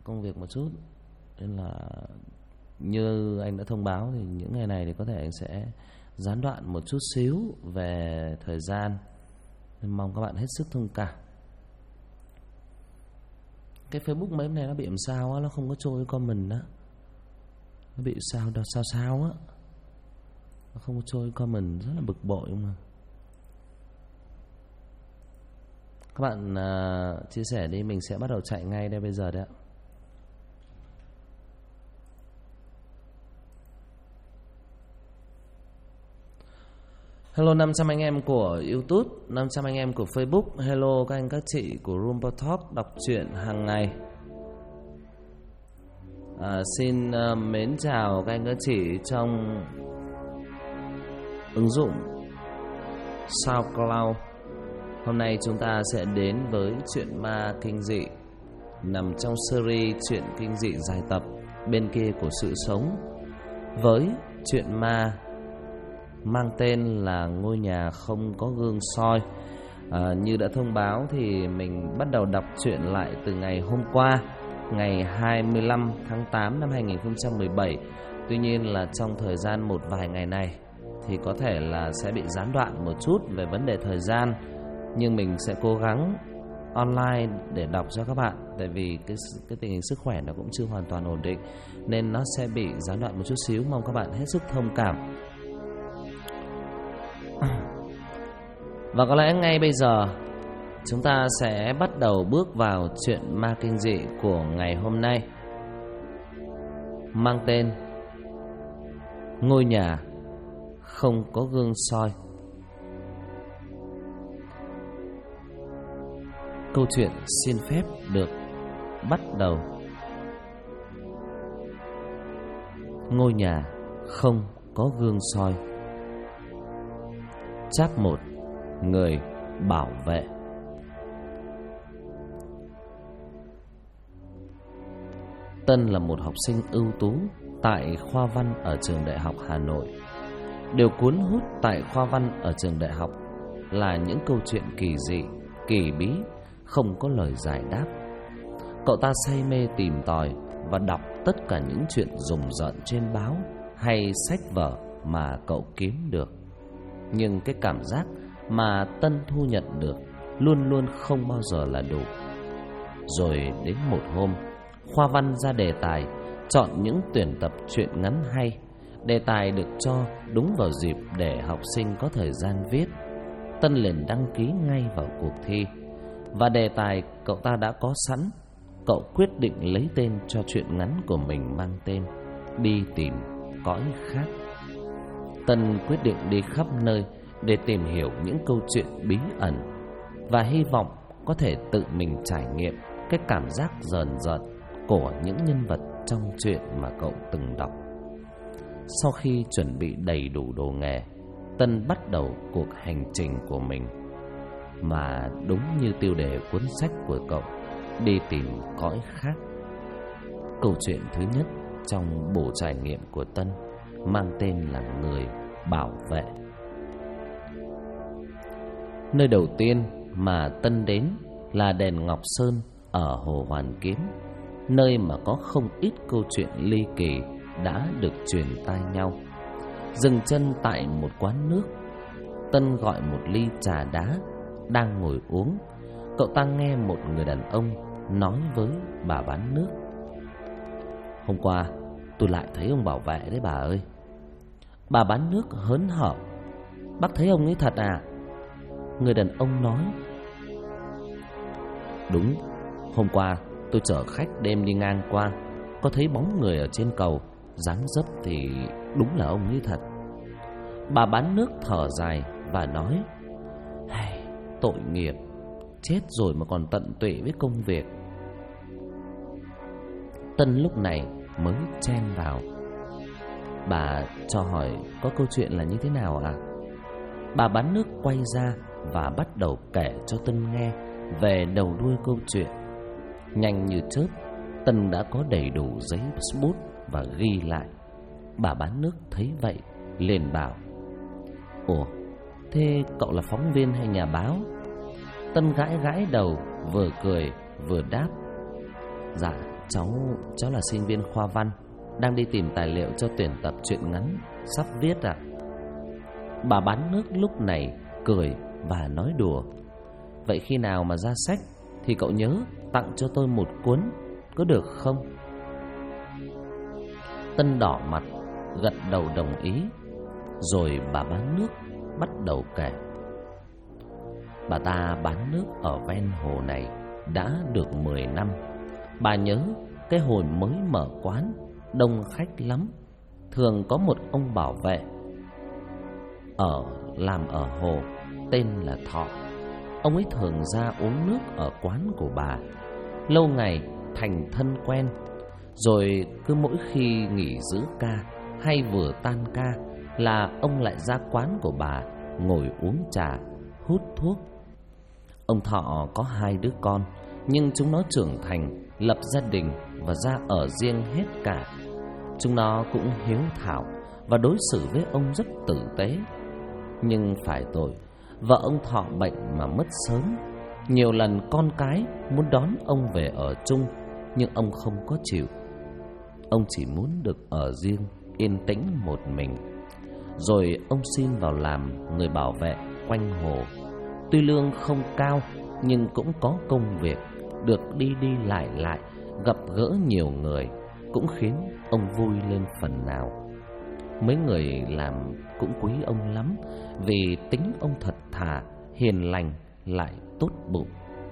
công việc một chút, nên là như anh đã thông báo thì những ngày này thì có thể anh sẽ gián đoạn một chút xíu về thời gian, nên mong các bạn hết sức thông cảm. Cái Facebook mấy hôm nay nó bị làm sao á, nó không có trôi comment á, nó bị sao sao á, nó không có trôi comment, rất là bực bội mà. Các bạn chia sẻ đi, mình sẽ bắt đầu chạy ngay đây bây giờ đấy ạ. Hello 500 anh em của YouTube, 500 anh em của Facebook. Hello các anh các chị của Rumble Talk đọc truyện hàng ngày. Xin mến chào các anh các chị trong ứng dụng SoundCloud. Hôm nay chúng ta sẽ đến với chuyện ma kinh dị nằm trong series chuyện kinh dị dài tập Bên kia của sự sống, với chuyện ma mang tên là Ngôi nhà không có gương soi. Như đã thông báo thì mình bắt đầu đọc truyện lại từ ngày hôm qua, ngày 25 tháng 8 năm 2017. Tuy nhiên là trong thời gian một vài ngày này thì có thể là sẽ bị gián đoạn một chút về vấn đề thời gian, nhưng mình sẽ cố gắng online để đọc cho các bạn. Tại vì cái tình hình sức khỏe nó cũng chưa hoàn toàn ổn định, nên nó sẽ bị gián đoạn một chút xíu. Mong các bạn hết sức thông cảm. Và có lẽ ngay bây giờ chúng ta sẽ bắt đầu bước vào chuyện ma kinh dị của ngày hôm nay, mang tên Ngôi nhà không có gương soi. Câu chuyện xin phép được bắt đầu. Ngôi nhà không có gương soi. Chap 1. Người bảo vệ. Tân là một học sinh ưu tú tại khoa văn ở trường Đại học Hà Nội. Điều cuốn hút tại khoa văn ở trường đại học là những câu chuyện kỳ dị, kỳ bí, không có lời giải đáp. Cậu ta say mê tìm tòi và đọc tất cả những chuyện rùng rợn trên báo hay sách vở mà cậu kiếm được. Nhưng cái cảm giác mà Tân thu nhận được luôn luôn không bao giờ là đủ. Rồi đến một hôm, khoa văn ra đề tài chọn những tuyển tập truyện ngắn hay. Đề tài được cho đúng vào dịp để học sinh có thời gian viết. Tân liền đăng ký ngay vào cuộc thi. Và đề tài cậu ta đã có sẵn. Cậu quyết định lấy tên cho truyện ngắn của mình mang tên Đi tìm cõi khác. Tân quyết định đi khắp nơi để tìm hiểu những câu chuyện bí ẩn, và hy vọng có thể tự mình trải nghiệm cái cảm giác rờn rợn của những nhân vật trong truyện mà cậu từng đọc. Sau khi chuẩn bị đầy đủ đồ nghề, Tân bắt đầu cuộc hành trình của mình, mà đúng như tiêu đề cuốn sách của cậu, Đi tìm cõi khác. Câu chuyện thứ nhất trong bộ trải nghiệm của Tân mang tên là Người bảo vệ. Nơi đầu tiên mà Tân đến là đền Ngọc Sơn ở Hồ Hoàn Kiếm, nơi mà có không ít câu chuyện ly kỳ đã được truyền tai nhau. Dừng chân tại một quán nước, Tân gọi một ly trà đá. Đang ngồi uống, cậu ta nghe một người đàn ông nói với bà bán nước: "Hôm qua tôi lại thấy ông bảo vệ đấy bà ơi." Bà bán nước hớn hở: "Bác thấy ông ấy thật à?" Người đàn ông nói: "Đúng, hôm qua tôi chở khách đêm đi ngang qua, có thấy bóng người ở trên cầu, dáng dấp thì đúng là ông ấy thật." Bà bán nước thở dài và nói: "Tội nghiệp, chết rồi mà còn tận tụy với công việc." Tân lúc này mới chen vào: "Bà cho hỏi có câu chuyện là như thế nào à?" Bà bán nước quay ra và bắt đầu kể cho Tân nghe về đầu đuôi câu chuyện. Nhanh như chớp, Tân đã có đầy đủ giấy bút và ghi lại. Bà bán nước thấy vậy liền bảo: "Ủa, thế cậu là phóng viên hay nhà báo?" Tân gãi gãi đầu, vừa cười vừa đáp: "Dạ, Cháu là sinh viên khoa văn, đang đi tìm tài liệu cho tuyển tập truyện ngắn sắp viết ạ. Bà bán nước lúc này cười và nói đùa. Vậy khi nào mà ra sách thì cậu nhớ tặng cho tôi một cuốn, có được không? Tân đỏ mặt gật đầu đồng ý. Rồi bà bán nước bắt đầu kể. Bà ta bán nước ở ven hồ này đã được 10 năm. Bà nhớ cái hồi mới mở quán đông khách lắm. Thường có một ông bảo vệ làm ở hồ, tên là Thọ. Ông ấy thường ra uống nước ở quán của bà. Lâu ngày thành thân quen. Rồi cứ mỗi khi nghỉ giữ ca hay vừa tan ca là ông lại ra quán của bà ngồi uống trà, hút thuốc. Ông Thọ có 2 đứa con, nhưng chúng nó trưởng thành, lập gia đình và ra ở riêng hết cả. Chúng nó cũng hiếu thảo và đối xử với ông rất tử tế. Nhưng phải tội, vợ ông Thọ bệnh mà mất sớm. Nhiều lần con cái muốn đón ông về ở chung, nhưng ông không có chịu. Ông chỉ muốn được ở riêng, yên tĩnh một mình. Rồi ông xin vào làm người bảo vệ quanh hồ. Tuy lương không cao, nhưng cũng có công việc, được đi đi lại, gặp gỡ nhiều người, cũng khiến ông vui lên phần nào. Mấy người làm cũng quý ông lắm, vì tính ông thật thà, hiền lành, lại tốt bụng.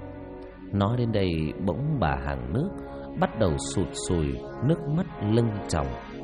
Nói đến đây bỗng bà hàng nước bắt đầu sụt sùi, nước mắt lưng tròng.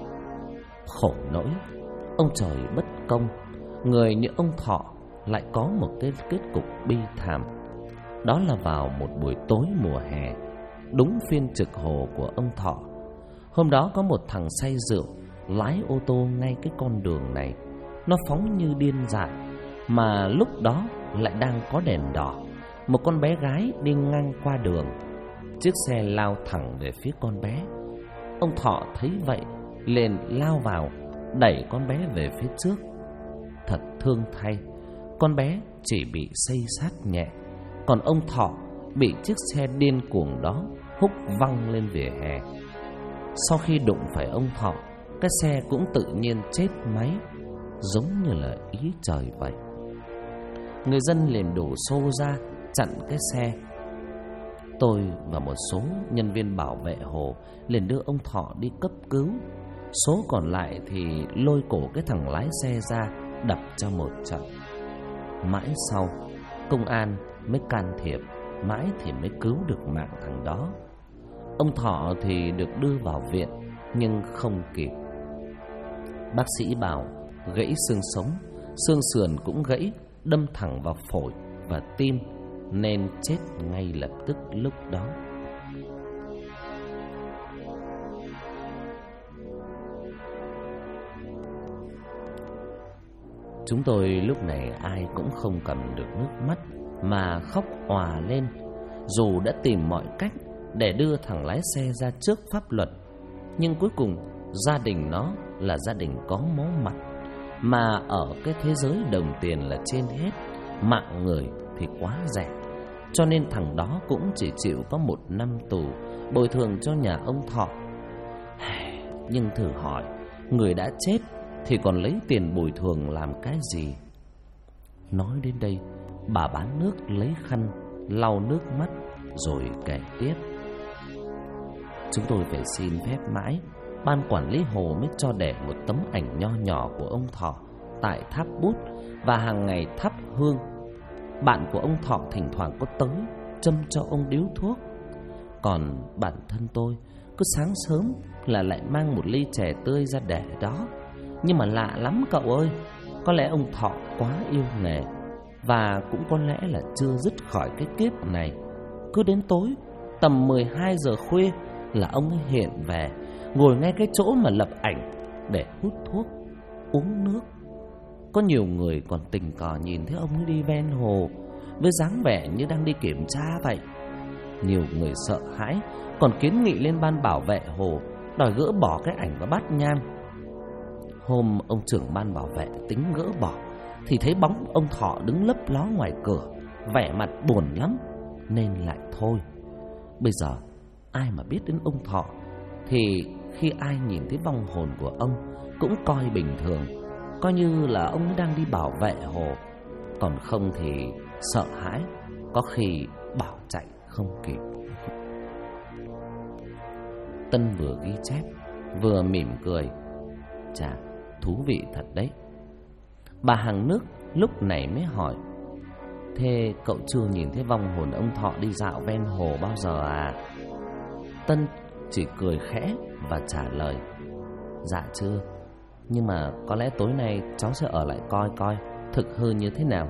Khổ nỗi, ông trời bất công, người như ông Thọ lại có một cái kết cục bi thảm. Đó là vào một buổi tối mùa hè, đúng phiên trực hồ của ông Thọ. Hôm đó có một thằng say rượu lái ô tô ngay cái con đường này. Nó phóng như điên dại, mà lúc đó lại đang có đèn đỏ. Một con bé gái đi ngang qua đường. Chiếc xe lao thẳng về phía con bé. Ông Thọ thấy vậy liền lao vào, đẩy con bé về phía trước. Thật thương thay, con bé chỉ bị xây xát nhẹ, còn ông Thọ bị chiếc xe điên cuồng đó húc văng lên vỉa hè. Sau khi đụng phải ông Thọ, cái xe cũng tự nhiên chết máy, giống như là ý trời vậy. Người dân liền đổ xô ra chặn cái xe. Tôi và một số nhân viên bảo vệ hồ liền đưa ông Thọ đi cấp cứu. Số còn lại thì lôi cổ cái thằng lái xe ra đập cho một trận. Mãi sau, công an mới can thiệp, mãi thì mới cứu được mạng thằng đó. Ông Thọ thì được đưa vào viện, nhưng không kịp. Bác sĩ bảo gãy xương sống, xương sườn cũng gãy, đâm thẳng vào phổi và tim, nên chết ngay lập tức lúc đó. Chúng tôi lúc này ai cũng không cầm được nước mắt mà khóc òa lên. Dù đã tìm mọi cách để đưa thằng lái xe ra trước pháp luật, nhưng cuối cùng gia đình nó là gia đình có máu mặt. Mà ở cái thế giới đồng tiền là trên hết, mạng người thì quá rẻ. Cho nên thằng đó cũng chỉ chịu có 1 năm tù, bồi thường cho nhà ông Thọ. Nhưng thử hỏi, người đã chết thì còn lấy tiền bồi thường làm cái gì? Nói đến đây, bà bán nước lấy khăn lau nước mắt rồi kể tiếp. Chúng tôi phải xin phép mãi, ban quản lý hồ mới cho để một tấm ảnh nho nhỏ của ông Thọ tại tháp bút và hàng ngày thắp hương. Bạn của ông Thọ thỉnh thoảng có tới châm cho ông điếu thuốc. Còn bản thân tôi cứ sáng sớm là lại mang một ly chè tươi ra để đó. Nhưng mà lạ lắm cậu ơi, có lẽ ông Thọ quá yêu nghề, và cũng có lẽ là chưa dứt khỏi cái kiếp này. Cứ đến tối tầm 12 giờ khuya là ông ấy hiện về, ngồi ngay cái chỗ mà lập ảnh để hút thuốc, uống nước. Có nhiều người còn tình cờ nhìn thấy ông ấy đi ven hồ với dáng vẻ như đang đi kiểm tra vậy. Nhiều người sợ hãi còn kiến nghị lên ban bảo vệ hồ đòi gỡ bỏ cái ảnh và bát nhang. Hôm ông trưởng ban bảo vệ tính gỡ bỏ thì thấy bóng ông Thọ đứng lấp ló ngoài cửa, vẻ mặt buồn lắm nên lại thôi. Bây giờ ai mà biết đến ông Thọ, thì khi ai nhìn thấy vong hồn của ông cũng coi bình thường, coi như là ông đang đi bảo vệ hồ. Còn không thì sợ hãi, có khi bỏ chạy không kịp. Tân vừa ghi chép vừa mỉm cười. Chà, thú vị thật đấy. Bà hàng nước lúc này mới hỏi: thế cậu chưa nhìn thấy vong hồn ông Thọ đi dạo ven hồ bao giờ à? Tân chỉ cười khẽ và trả lời: dạ chưa, nhưng mà có lẽ tối nay cháu sẽ ở lại coi coi thực hư như thế nào.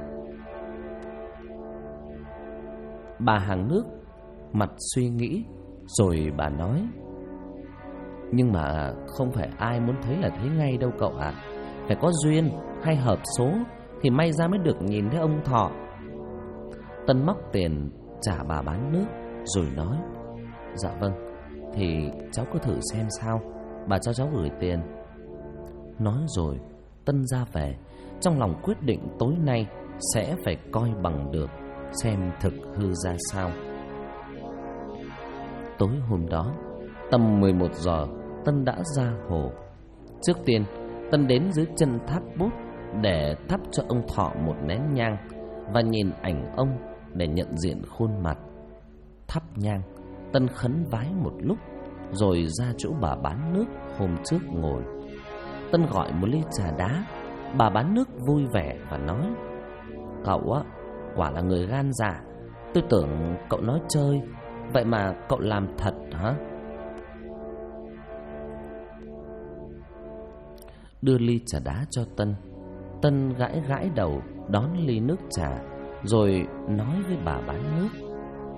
Bà hàng nước mặt suy nghĩ, rồi bà nói: nhưng mà không phải ai muốn thấy là thấy ngay đâu cậu ạ. Phải có duyên hay hợp số thì may ra mới được nhìn thấy ông Thọ. Tân móc tiền trả bà bán nước rồi nói: dạ vâng, thì cháu cứ thử xem sao, bà cho cháu gửi tiền. Nói rồi Tân ra về, trong lòng quyết định tối nay sẽ phải coi bằng được xem thực hư ra sao. Tối hôm đó tầm 11 giờ, Tân đã ra hồ. Trước tiên Tân đến dưới chân tháp bút để thắp cho ông Thọ một nén nhang và nhìn ảnh ông để nhận diện khuôn mặt. Thắp nhang, Tân khấn vái một lúc rồi ra chỗ bà bán nước hôm trước ngồi. Tân gọi một ly trà đá. Bà bán nước vui vẻ và nói: cậu á, quả là người gan dạ. Tôi tưởng cậu nói chơi, vậy mà cậu làm thật hả? Đưa ly trà đá cho Tân. Tân gãi gãi đầu đón ly nước trà, rồi nói với bà bán nước: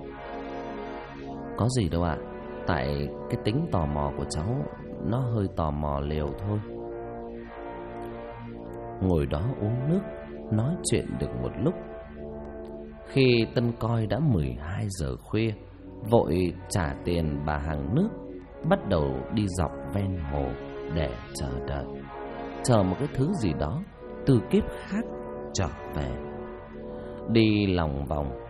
có gì đâu ạ, tại cái tính tò mò của cháu nó hơi tò mò liều thôi. Ngồi đó uống nước, nói chuyện được một lúc. Khi Tân coi đã 12 giờ khuya, vội trả tiền bà hàng nước, bắt đầu đi dọc ven hồ để chờ đợi, chờ một cái thứ gì đó từ kiếp khác trở về. Đi lòng vòng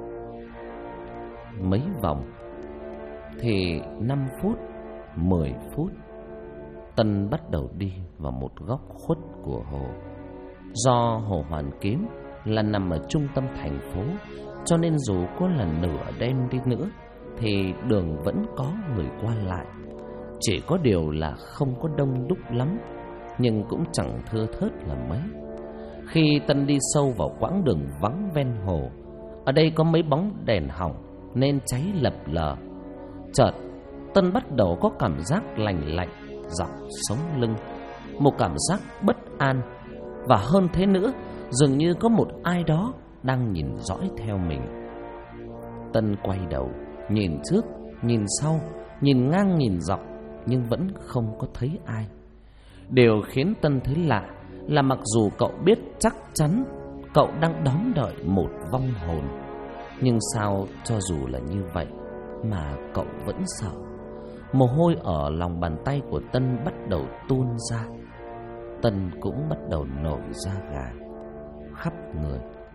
mấy vòng thì 5 phút, 10 phút, Tân bắt đầu đi vào một góc khuất của hồ. Do hồ Hoàn Kiếm là nằm ở trung tâm thành phố, cho nên dù có là nửa đêm đi nữa thì đường vẫn có người qua lại. Chỉ có điều là không có đông đúc lắm, nhưng cũng chẳng thưa thớt là mấy. Khi Tân đi sâu vào quãng đường vắng ven hồ, ở đây có mấy bóng đèn hỏng nên cháy lập lờ. Chợt Tân bắt đầu có cảm giác lành lạnh dọc sống lưng, một cảm giác bất an, và hơn thế nữa, dường như có một ai đó đang nhìn dõi theo mình. Tân quay đầu, nhìn trước, nhìn sau, nhìn ngang nhìn dọc, nhưng vẫn không có thấy ai. Điều khiến Tân thấy lạ là mặc dù cậu biết chắc chắn cậu đang đón đợi một vong hồn, nhưng sao cho dù là như vậy mà cậu vẫn sợ. Mồ hôi ở lòng bàn tay của Tân bắt đầu tuôn ra. Tân cũng bắt đầu nổi da gà khắp người.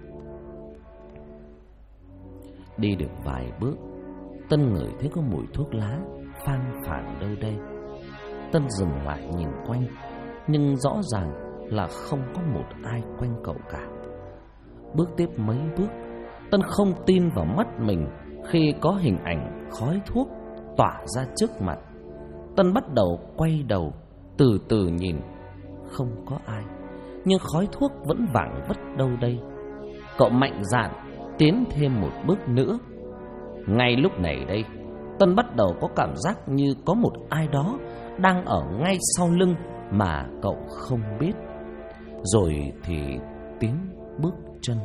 Đi được vài bước, Tân ngửi thấy có mùi thuốc lá phang phảng đâu đây. Tân dừng lại nhìn quanh, nhưng rõ ràng là không có một ai quanh cậu cả. Bước tiếp mấy bước, Tân không tin vào mắt mình khi có hình ảnh khói thuốc tỏa ra trước mặt. Tân bắt đầu quay đầu, từ từ nhìn. Không có ai, nhưng khói thuốc vẫn vảng vất đâu đây. Cậu mạnh dạn tiến thêm một bước nữa. Ngay lúc này đây, Tân bắt đầu có cảm giác như có một ai đó đang ở ngay sau lưng mà cậu không biết. Rồi thì tiếng bước chân.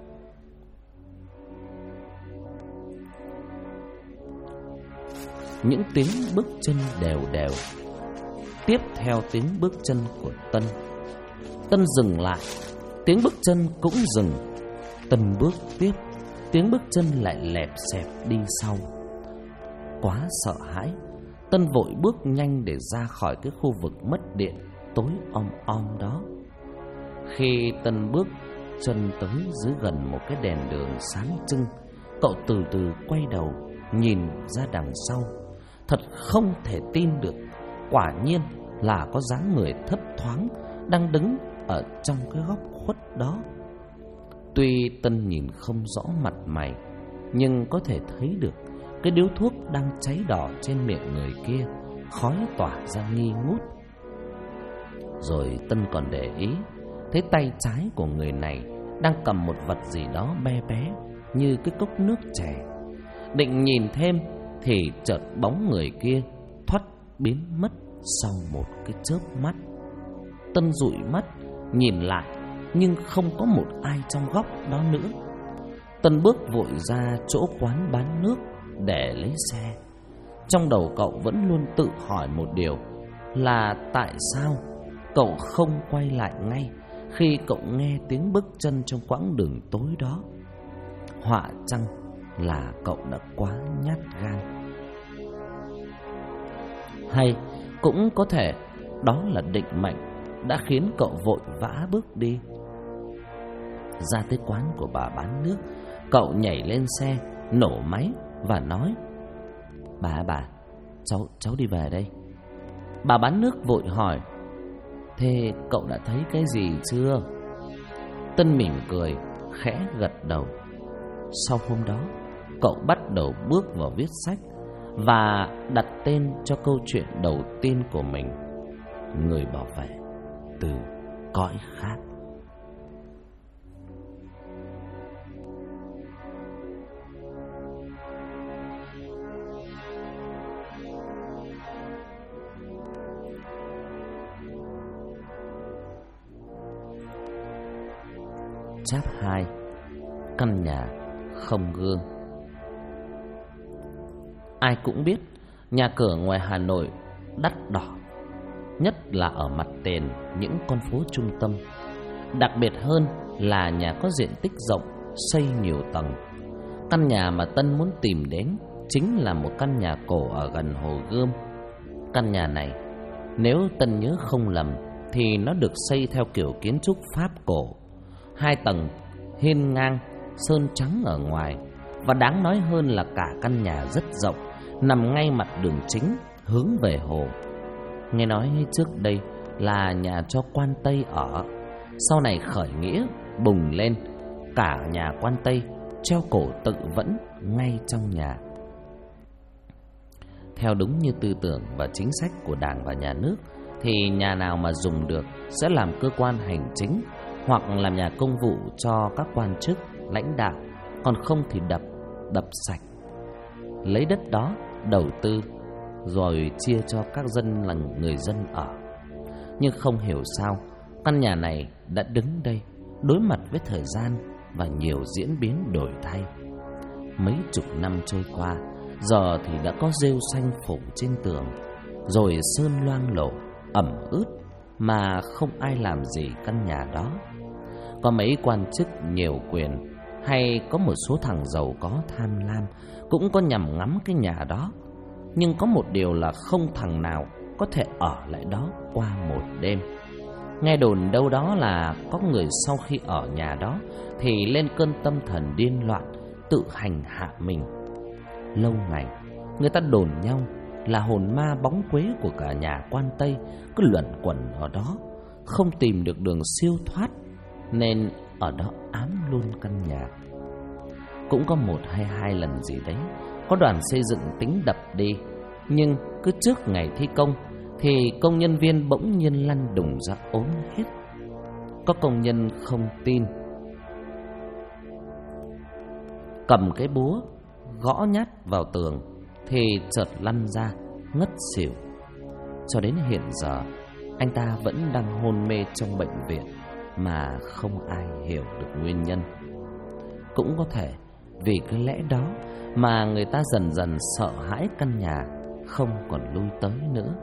Những tiếng bước chân đều đều. Tiếp theo tiếng bước chân của Tân. Tân dừng lại, tiếng bước chân cũng dừng. Tân bước tiếp, tiếng bước chân lại lẹp xẹp đi sau. Quá sợ hãi, Tân vội bước nhanh để ra khỏi cái khu vực mất điện tối om om đó. Khi Tân bước chân tới dưới gần một cái đèn đường sáng trưng, cậu từ từ quay đầu nhìn ra đằng sau. Thật không thể tin được, quả nhiên là có dáng người thấp thoáng đang đứng ở trong cái góc khuất đó. Tuy Tân nhìn không rõ mặt mày, nhưng có thể thấy được cái điếu thuốc đang cháy đỏ trên miệng người kia, khói tỏa ra nghi ngút. Rồi Tân còn để ý thấy tay trái của người này đang cầm một vật gì đó bé bé như cái cốc nước chè. Định nhìn thêm thì chợt bóng người kia thoắt biến mất sau một cái chớp mắt. Tân dụi mắt nhìn lại, nhưng không có một ai trong góc đó nữa. Tân bước vội ra chỗ quán bán nước để lấy xe. Trong đầu cậu vẫn luôn tự hỏi một điều là tại sao cậu không quay lại ngay khi cậu nghe tiếng bước chân trong quãng đường tối đó. Họa chăng là cậu đã quá nhát gan, hay cũng có thể đó là định mệnh đã khiến cậu vội vã bước đi. Ra tới quán của bà bán nước, cậu nhảy lên xe, nổ máy và nói: Bà, cháu đi về đây. Bà bán nước vội hỏi: Thế cậu đã thấy cái gì chưa? Tân mỉm cười, khẽ gật đầu. Sau hôm đó, cậu bắt đầu bước vào viết sách và đặt tên cho câu chuyện đầu tiên của mình: Người bảo vệ từ cõi khác. Chap 2: Căn nhà không gương. Ai cũng biết nhà cửa ngoài Hà Nội đắt đỏ, nhất là ở mặt tiền những con phố trung tâm. Đặc biệt hơn là nhà có diện tích rộng, xây nhiều tầng. Căn nhà mà Tân muốn tìm đến chính là một căn nhà cổ ở gần Hồ Gươm. Căn nhà này, nếu Tân nhớ không lầm, thì nó được xây theo kiểu kiến trúc Pháp cổ, 2 tầng, hiên ngang, sơn trắng ở ngoài. Và đáng nói hơn là cả căn nhà rất rộng, nằm ngay mặt đường chính hướng về hồ. Nghe nói trước đây là nhà cho quan Tây ở, sau này khởi nghĩa bùng lên, cả nhà quan Tây treo cổ tự vẫn ngay trong nhà. Theo đúng như tư tưởng và chính sách của Đảng và Nhà nước, thì nhà nào mà dùng được sẽ làm cơ quan hành chính hoặc làm nhà công vụ cho các quan chức, lãnh đạo, còn không thì đập sạch. Lấy đất đó đầu tư rồi chia cho các dân là người dân ở. Nhưng không hiểu sao căn nhà này đã đứng đây đối mặt với thời gian và nhiều diễn biến đổi thay. Mấy chục năm trôi qua, giờ thì đã có rêu xanh phủ trên tường, rồi sơn loang lổ, ẩm ướt mà không ai làm gì căn nhà đó. Có mấy quan chức nhiều quyền hay có một số thằng giàu có tham lam cũng có nhằm ngắm cái nhà đó. Nhưng có một điều là không thằng nào có thể ở lại đó qua một đêm. Nghe đồn đâu đó là có người sau khi ở nhà đó thì lên cơn tâm thần điên loạn, tự hành hạ mình. Lâu ngày người ta đồn nhau là hồn ma bóng quế của cả nhà quan Tây cứ luẩn quẩn ở đó, không tìm được đường siêu thoát, nên ở đó ám luôn căn nhà. Cũng có 1 hay 2 lần gì đấy, có đoàn xây dựng tính đập đi, nhưng cứ trước ngày thi công thì công nhân viên bỗng nhiên lăn đùng ra ốm hết. Có công nhân không tin, cầm cái búa gõ nhát vào tường thì chợt lăn ra ngất xỉu. Cho đến hiện giờ anh ta vẫn đang hôn mê trong bệnh viện mà không ai hiểu được nguyên nhân. Cũng có thể vì cái lẽ đó mà người ta dần dần sợ hãi căn nhà, không còn lui tới nữa.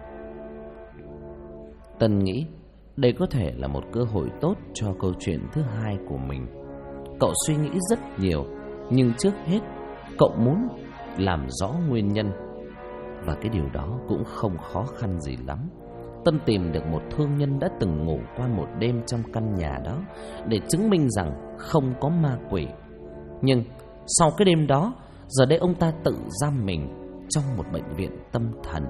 Tân nghĩ đây có thể là một cơ hội tốt cho câu chuyện thứ 2 của mình. Cậu suy nghĩ rất nhiều, nhưng trước hết cậu muốn làm rõ nguyên nhân. Và cái điều đó cũng không khó khăn gì lắm. Tân tìm được một thương nhân đã từng ngủ qua một đêm trong căn nhà đó để chứng minh rằng không có ma quỷ. Nhưng sau cái đêm đó, giờ đây ông ta tự giam mình trong một bệnh viện tâm thần.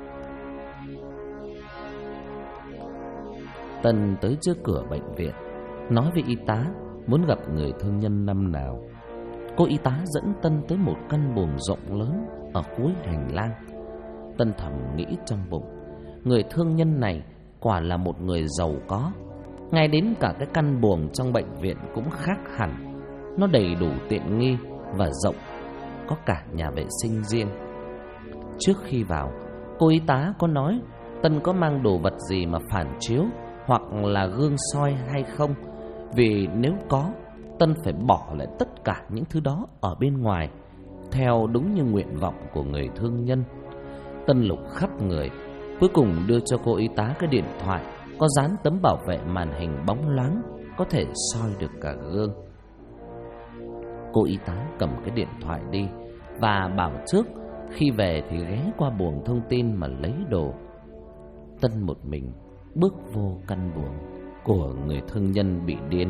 Tân tới trước cửa bệnh viện, nói với y tá muốn gặp người thương nhân năm nào. Cô y tá dẫn Tân tới một căn buồng rộng lớn ở cuối hành lang. Tân thầm nghĩ trong bụng, người thương nhân này quả là một người giàu có. Ngay đến cả cái căn buồng trong bệnh viện cũng khác hẳn. Nó đầy đủ tiện nghi và rộng, có cả nhà vệ sinh riêng. Trước khi vào, cô y tá có nói Tân có mang đồ vật gì mà phản chiếu hoặc là gương soi hay không, vì nếu có, Tân phải bỏ lại tất cả những thứ đó ở bên ngoài, theo đúng như nguyện vọng của người thương nhân. Tân lục khắp người, cuối cùng đưa cho cô y tá cái điện thoại có dán tấm bảo vệ màn hình bóng loáng, có thể soi được cả gương. Cô y tá cầm cái điện thoại đi và bảo trước khi về thì ghé qua buồng thông tin mà lấy đồ. Tân một mình bước vô căn buồng của người thương nhân bị điên.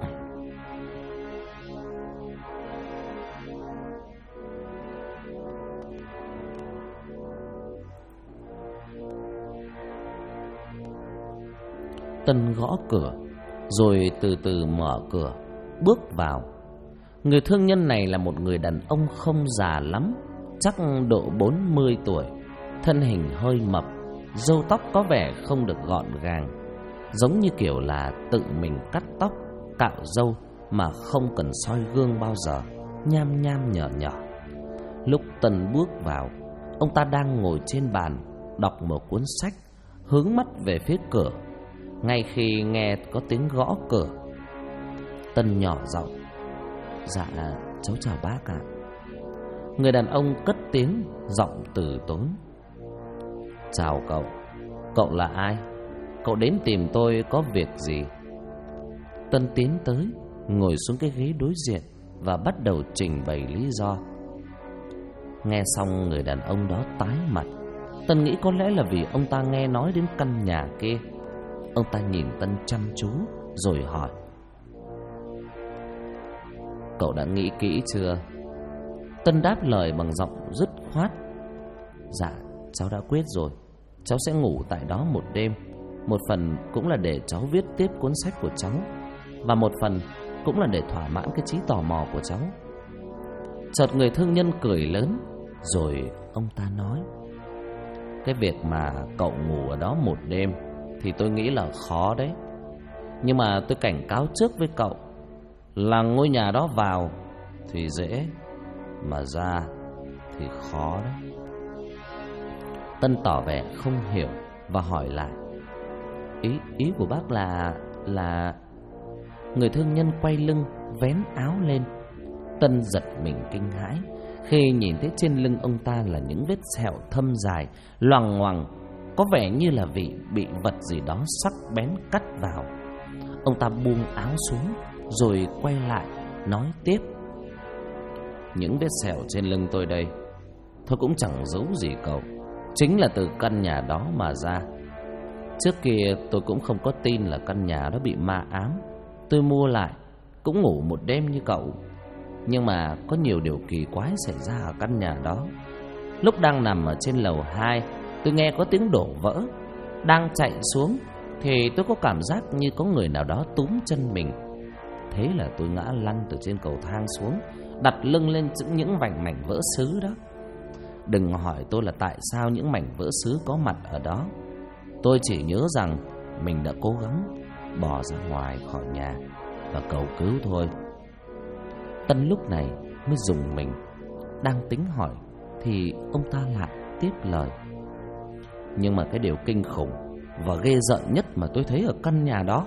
Tân gõ cửa, rồi từ từ mở cửa, bước vào. Người thương nhân này là một người đàn ông không già lắm, chắc độ 40 tuổi, thân hình hơi mập, râu tóc có vẻ không được gọn gàng, giống như kiểu là tự mình cắt tóc, cạo râu mà không cần soi gương bao giờ, nham nham nhở nhở. Lúc Tân bước vào, ông ta đang ngồi trên bàn đọc một cuốn sách, hướng mắt về phía cửa. Ngay khi nghe có tiếng gõ cửa, Tân nhỏ giọng: "Dạ, cháu chào bác ạ." Người đàn ông cất tiếng, giọng từ tốn: "Chào cậu, cậu là ai? Cậu đến tìm tôi có việc gì?" Tân tiến tới, ngồi xuống cái ghế đối diện và bắt đầu trình bày lý do. Nghe xong người đàn ông đó tái mặt. Tân nghĩ có lẽ là vì ông ta nghe nói đến căn nhà kia. Ông ta nhìn Tân chăm chú rồi hỏi: "Cậu đã nghĩ kỹ chưa?" Tân đáp lời bằng giọng dứt khoát: "Dạ, cháu đã quyết rồi. Cháu sẽ ngủ tại đó một đêm. Một phần cũng là để cháu viết tiếp cuốn sách của cháu, và một phần cũng là để thỏa mãn cái trí tò mò của cháu." Chợt người thương nhân cười lớn, rồi ông ta nói: "Cái việc mà cậu ngủ ở đó một đêm thì tôi nghĩ là khó đấy. Nhưng mà tôi cảnh cáo trước với cậu là ngôi nhà đó vào thì dễ, mà ra thì khó đấy." Tân tỏ vẻ không hiểu và hỏi lại: Ý của bác là... Người thương nhân quay lưng, vén áo lên. Tân giật mình kinh hãi khi nhìn thấy trên lưng ông ta là những vết sẹo thâm dài, loằng ngoằng, có vẻ như là bị vật gì đó sắc bén cắt vào. Ông ta buông áo xuống rồi quay lại nói tiếp: "Những vết sẹo trên lưng tôi đây, tôi cũng chẳng giấu gì cậu, chính là từ căn nhà đó mà ra. Trước kia tôi cũng không có tin là căn nhà đó bị ma ám. Tôi mua lại cũng ngủ một đêm như cậu. Nhưng mà có nhiều điều kỳ quái xảy ra ở căn nhà đó. Lúc đang nằm ở trên lầu 2, tôi nghe có tiếng đổ vỡ. Đang chạy xuống thì tôi có cảm giác như có người nào đó túm chân mình. Thế là tôi ngã lăn từ trên cầu thang xuống, đặt lưng lên những mảnh vỡ sứ đó. Đừng hỏi tôi là tại sao những mảnh vỡ sứ có mặt ở đó. Tôi chỉ nhớ rằng mình đã cố gắng bò ra ngoài khỏi nhà và cầu cứu thôi." Tân lúc này mới rùng mình, đang tính hỏi thì ông ta lại tiếp lời: "Nhưng mà cái điều kinh khủng và ghê rợn nhất mà tôi thấy ở căn nhà đó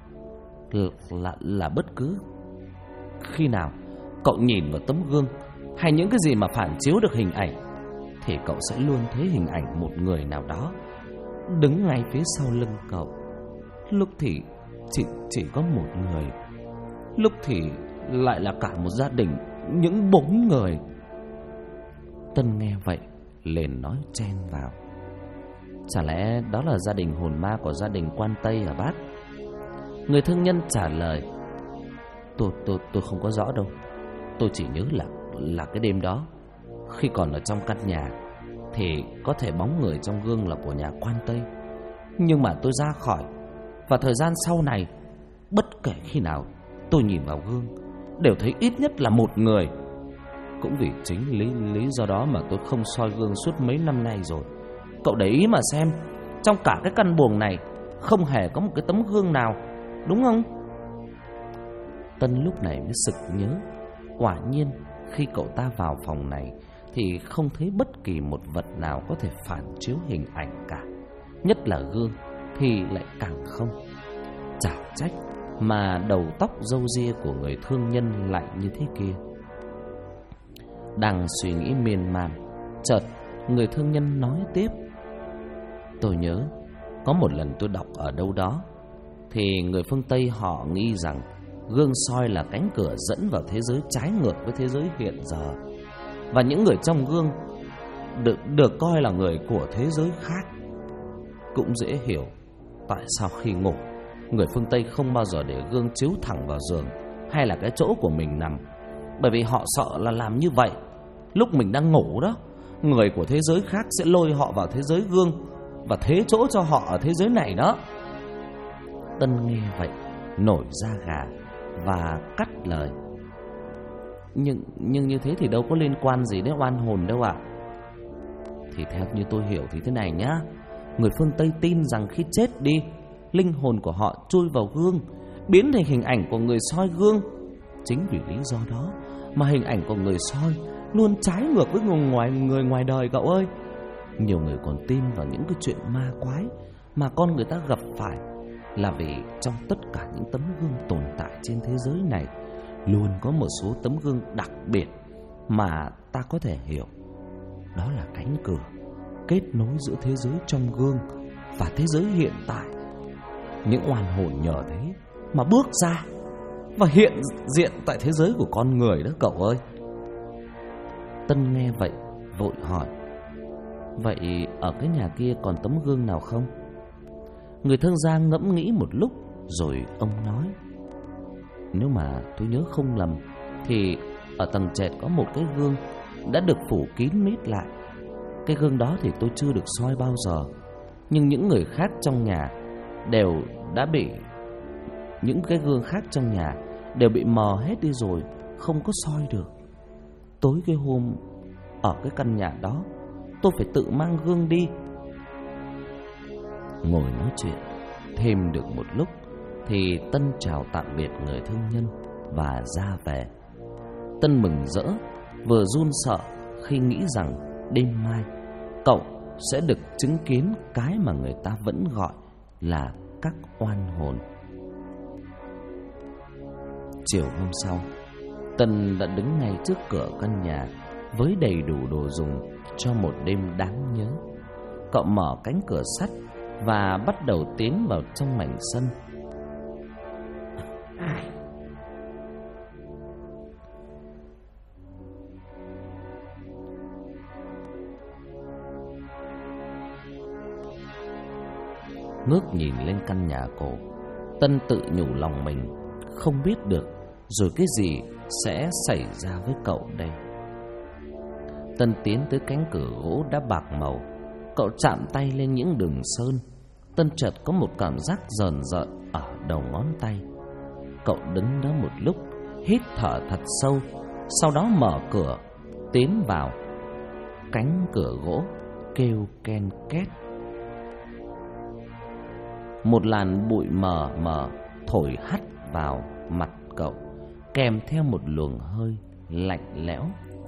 là bất cứ khi nào cậu nhìn vào tấm gương hay những cái gì mà phản chiếu được hình ảnh, thì cậu sẽ luôn thấy hình ảnh một người nào đó đứng ngay phía sau lưng cậu. Lúc thì chỉ có một người, lúc thì lại là cả một gia đình, những 4 người." Tân nghe vậy liền nói chen vào: "Chả lẽ đó là gia đình hồn ma của gia đình Quan Tây à bác?" Người thương nhân trả lời: Tôi không có rõ đâu. Tôi chỉ nhớ là cái đêm đó, khi còn ở trong căn nhà, thì có thể bóng người trong gương là của nhà quan Tây. Nhưng mà tôi ra khỏi, và thời gian sau này, bất kể khi nào tôi nhìn vào gương đều thấy ít nhất là một người. Cũng vì chính lý do đó mà tôi không soi gương suốt mấy năm nay rồi. Cậu để ý mà xem, trong cả cái căn buồng này không hề có một cái tấm gương nào, đúng không? Tân lúc này mới sực nhớ, quả nhiên khi cậu ta vào phòng này thì không thấy bất kỳ một vật nào có thể phản chiếu hình ảnh cả, nhất là gương thì lại càng không. Chả trách mà đầu tóc râu ria của người thương nhân lại như thế kia. Đang suy nghĩ miên man, chợt người thương nhân nói tiếp: tôi nhớ có một lần tôi đọc ở đâu đó thì người phương Tây họ nghĩ rằng gương soi là cánh cửa dẫn vào thế giới trái ngược với thế giới hiện giờ, và những người trong gương được coi là người của thế giới khác. Cũng dễ hiểu tại sao khi ngủ, người phương Tây không bao giờ để gương chiếu thẳng vào giường hay là cái chỗ của mình nằm, bởi vì họ sợ là làm như vậy, lúc mình đang ngủ đó, người của thế giới khác sẽ lôi họ vào thế giới gương và thế chỗ cho họ ở thế giới này đó. Tân nghe vậy nổi da gà và cắt lời: Nhưng như thế thì đâu có liên quan gì đến oan hồn đâu ạ. Thì theo như tôi hiểu thì thế này nhá, người phương Tây tin rằng khi chết đi, linh hồn của họ chui vào gương, biến thành hình ảnh của người soi gương. Chính vì lý do đó mà hình ảnh của người soi luôn trái ngược với người ngoài đời cậu ơi. Nhiều người còn tin vào những cái chuyện ma quái mà con người ta gặp phải là vì trong tất cả những tấm gương tồn tại trên thế giới này luôn có một số tấm gương đặc biệt mà ta có thể hiểu. Đó là cánh cửa kết nối giữa thế giới trong gương và thế giới hiện tại. Những oan hồn nhờ thế mà bước ra và hiện diện tại thế giới của con người đó cậu ơi. Tân nghe vậy vội hỏi: vậy ở cái nhà kia còn tấm gương nào không? Người thương gia ngẫm nghĩ một lúc rồi ông nói: nếu mà tôi nhớ không lầm thì ở tầng trệt có một cái gương đã được phủ kín mít lại. Cái gương đó thì tôi chưa được soi bao giờ, nhưng những người khác trong nhà đều đã bị, những cái gương khác trong nhà đều bị mờ hết đi rồi, không có soi được. Tối cái hôm ở cái căn nhà đó, tôi phải tự mang gương đi. Ngồi nói chuyện thêm được một lúc thì Tân chào tạm biệt người thương nhân và ra về. Tân mừng rỡ vừa run sợ khi nghĩ rằng đêm mai cậu sẽ được chứng kiến cái mà người ta vẫn gọi là các oan hồn. Chiều hôm sau, Tân đã đứng ngay trước cửa căn nhà với đầy đủ đồ dùng cho một đêm đáng nhớ. Cậu mở cánh cửa sắt và bắt đầu tiến vào trong mảnh sân. Ngước nhìn lên căn nhà cổ, Tân tự nhủ lòng mình không biết được rồi cái gì sẽ xảy ra với cậu đây. Tân tiến tới cánh cửa gỗ đã bạc màu. Cậu chạm tay lên những đường sơn. Tân chợt có một cảm giác rờn rợn ở đầu ngón tay. Cậu đứng đó một lúc, hít thở thật sâu, sau đó mở cửa, tiến vào. Cánh cửa gỗ kêu ken két. Một làn bụi mờ mờ thổi hắt vào mặt cậu, kèm theo một luồng hơi lạnh lẽo.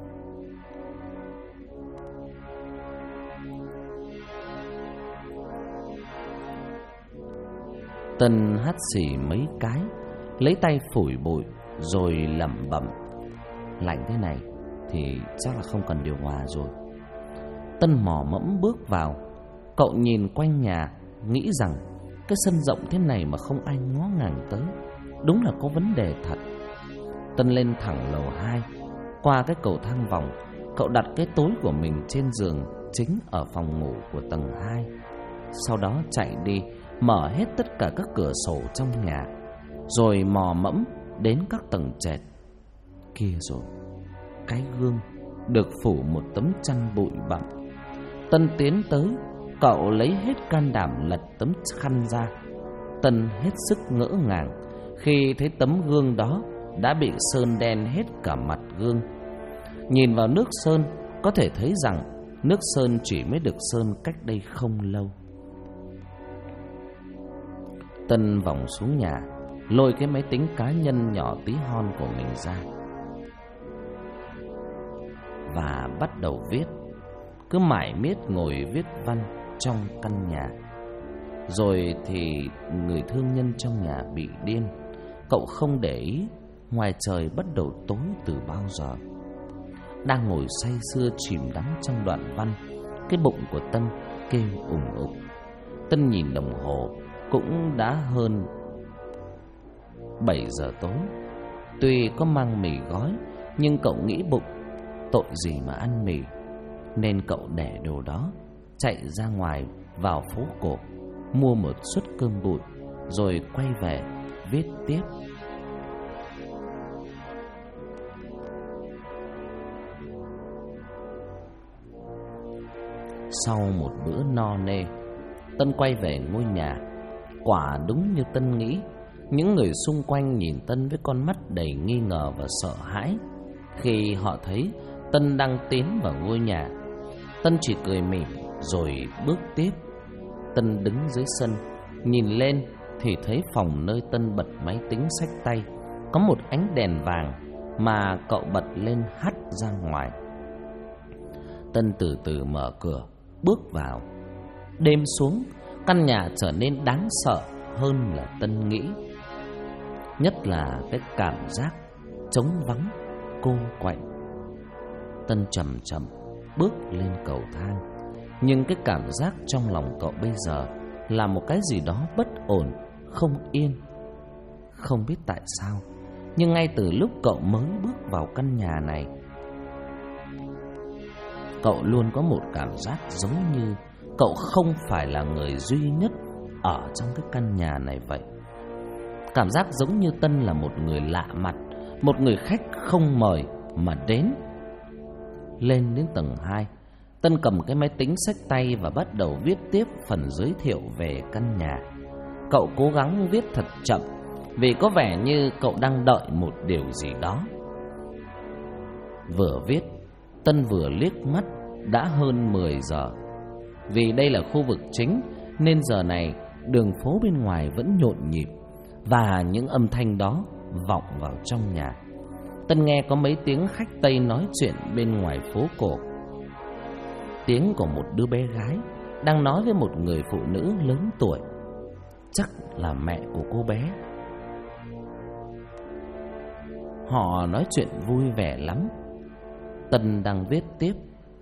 Tân hắt xì mấy cái, lấy tay phủi bụi rồi lẩm bẩm: lạnh thế này thì chắc là không cần điều hòa rồi. Tân mò mẫm bước vào. Cậu nhìn quanh nhà, nghĩ rằng cái sân rộng thế này mà không ai ngó ngàng tới, đúng là có vấn đề thật. Tân lên thẳng lầu 2. Qua cái cầu thang vòng, cậu đặt cái tối của mình trên giường chính ở phòng ngủ của tầng 2. Sau đó chạy đi, mở hết tất cả các cửa sổ trong nhà, rồi mò mẫm đến các tầng trệt. Kia rồi, cái gương được phủ một tấm chăn bụi bặm. Tân tiến tới, cậu lấy hết can đảm lật tấm khăn ra. Tân hết sức ngỡ ngàng khi thấy tấm gương đó đã bị sơn đen hết cả mặt gương. Nhìn vào nước sơn, có thể thấy rằng nước sơn chỉ mới được sơn cách đây không lâu. Tân vòng xuống nhà, lôi cái máy tính cá nhân nhỏ tí hon của mình ra và bắt đầu viết. Cứ mải miết ngồi viết văn trong căn nhà. Rồi thì người thương nhân trong nhà bị điên. Cậu không để ý ngoài trời bắt đầu tối từ bao giờ. Đang ngồi say sưa chìm đắm trong đoạn văn, cái bụng của Tân kêu ủng ục. Tân nhìn đồng hồ, cũng đã hơn 7 giờ tối. Tuy có mang mì gói, nhưng cậu nghĩ bụng tội gì mà ăn mì, nên cậu để đồ đó, chạy ra ngoài vào phố cổ, mua một suất cơm bụi, rồi quay về viết tiếp. Sau một bữa no nê, Tân quay về ngôi nhà. Quả đúng như Tân nghĩ, những người xung quanh nhìn Tân với con mắt đầy nghi ngờ và sợ hãi. Khi họ thấy Tân đang tiến vào ngôi nhà, Tân chỉ cười mỉm rồi bước tiếp. Tân đứng dưới sân, nhìn lên thì thấy phòng nơi Tân bật máy tính xách tay có một ánh đèn vàng mà cậu bật lên hắt ra ngoài. Tân từ từ mở cửa, bước vào. Đêm xuống, căn nhà trở nên đáng sợ hơn là Tân nghĩ. Nhất là cái cảm giác trống vắng, cô quạnh. Tân chậm chậm bước lên cầu thang. Nhưng cái cảm giác trong lòng cậu bây giờ là một cái gì đó bất ổn, không yên. Không biết tại sao, nhưng ngay từ lúc cậu mới bước vào căn nhà này, cậu luôn có một cảm giác giống như cậu không phải là người duy nhất ở trong cái căn nhà này vậy. Cảm giác giống như Tân là một người lạ mặt, một người khách không mời mà đến. Lên đến tầng 2, Tân cầm cái máy tính xách tay và bắt đầu viết tiếp phần giới thiệu về căn nhà. Cậu cố gắng viết thật chậm, vì có vẻ như cậu đang đợi một điều gì đó. Vừa viết, Tân vừa liếc mắt, đã hơn 10 giờ. Vì đây là khu vực chính nên giờ này đường phố bên ngoài vẫn nhộn nhịp, và những âm thanh đó vọng vào trong nhà. Tân nghe có mấy tiếng khách Tây nói chuyện bên ngoài phố cổ. Tiếng của một đứa bé gái đang nói với một người phụ nữ lớn tuổi, chắc là mẹ của cô bé. Họ nói chuyện vui vẻ lắm. Tân đang viết tiếp.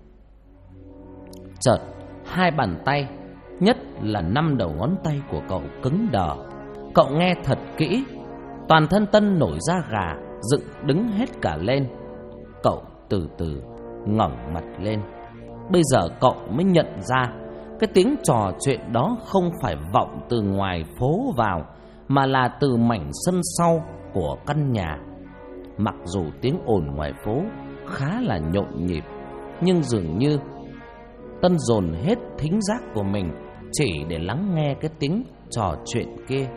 Chợt 2 bàn tay, nhất là 5 đầu ngón tay của cậu cứng đờ. Cậu nghe thật kỹ, toàn thân Tân nổi da gà, dựng đứng hết cả lên. Cậu từ từ ngẩng mặt lên. Bây giờ cậu mới nhận ra cái tiếng trò chuyện đó không phải vọng từ ngoài phố vào, mà là từ mảnh sân sau của căn nhà. Mặc dù tiếng ồn ngoài phố khá là nhộn nhịp, nhưng dường như Tân dồn hết thính giác của mình chỉ để lắng nghe cái tiếng trò chuyện kia.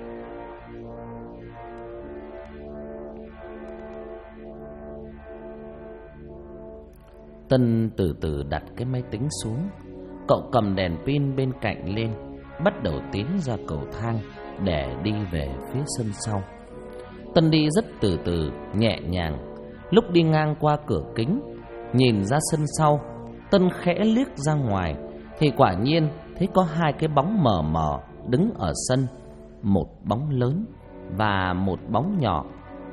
Tân từ từ đặt cái máy tính xuống. Cậu cầm đèn pin bên cạnh lên, bắt đầu tiến ra cầu thang để đi về phía sân sau. Tân đi rất từ từ, nhẹ nhàng. Lúc đi ngang qua cửa kính, nhìn ra sân sau, Tân khẽ liếc ra ngoài thì quả nhiên thấy có 2 cái bóng mờ mờ đứng ở sân, một bóng lớn và một bóng nhỏ.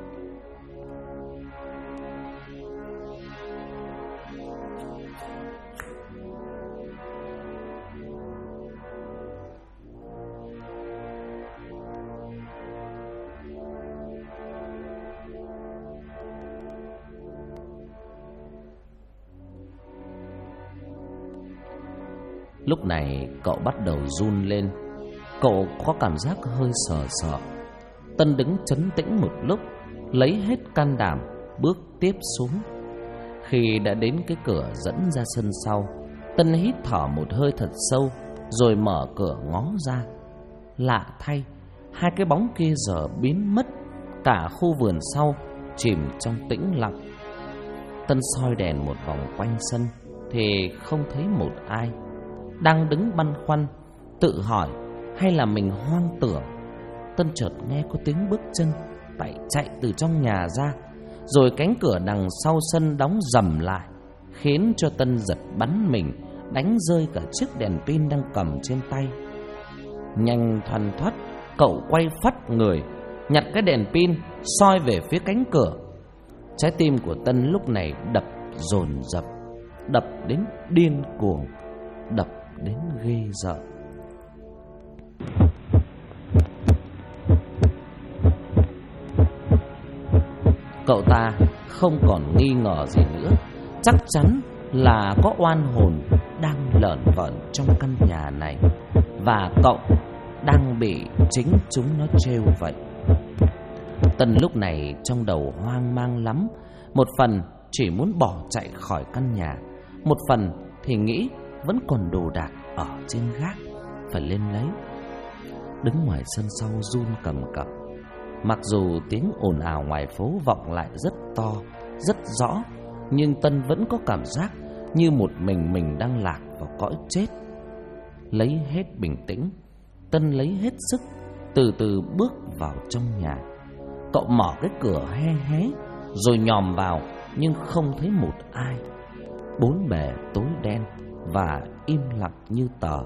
Lúc này cậu bắt đầu run lên. Cậu có cảm giác hơi sợ sợ. Tân đứng trấn tĩnh một lúc, lấy hết can đảm bước tiếp xuống. Khi đã đến cái cửa dẫn ra sân sau, Tân hít thở một hơi thật sâu, rồi mở cửa ngó ra. Lạ thay, hai cái bóng kia giờ biến mất, cả khu vườn sau chìm trong tĩnh lặng. Tân soi đèn một vòng quanh sân thì không thấy một ai. Đang đứng băn khoăn, tự hỏi hay là mình hoang tưởng, Tân chợt nghe có tiếng bước chân chạy từ trong nhà ra, rồi cánh cửa đằng sau sân đóng rầm lại, khiến cho Tân giật bắn mình, đánh rơi cả chiếc đèn pin đang cầm trên tay. Nhanh thoăn thoắt, cậu quay phắt người, nhặt cái đèn pin, soi về phía cánh cửa. Trái tim của Tân lúc này đập dồn dập, đập đến điên cuồng, đập đến ghê rợn. Cậu ta không còn nghi ngờ gì nữa, chắc chắn là có oan hồn đang lởn vởn trong căn nhà này, và cậu đang bị chính chúng nó trêu vậy. Tân lúc này trong đầu hoang mang lắm, một phần chỉ muốn bỏ chạy khỏi căn nhà, một phần thì nghĩ vẫn còn đồ đạc ở trên gác, phải lên lấy. Đứng ngoài sân sau run cầm cập. Mặc dù tiếng ồn ào ngoài phố vọng lại rất to, rất rõ, nhưng Tân vẫn có cảm giác như một mình đang lạc vào cõi chết. Lấy hết bình tĩnh, Tân lấy hết sức, từ từ bước vào trong nhà. Cậu mở cái cửa hé hé, rồi nhòm vào, nhưng không thấy một ai. Bốn bề tối đen và im lặng như tờ.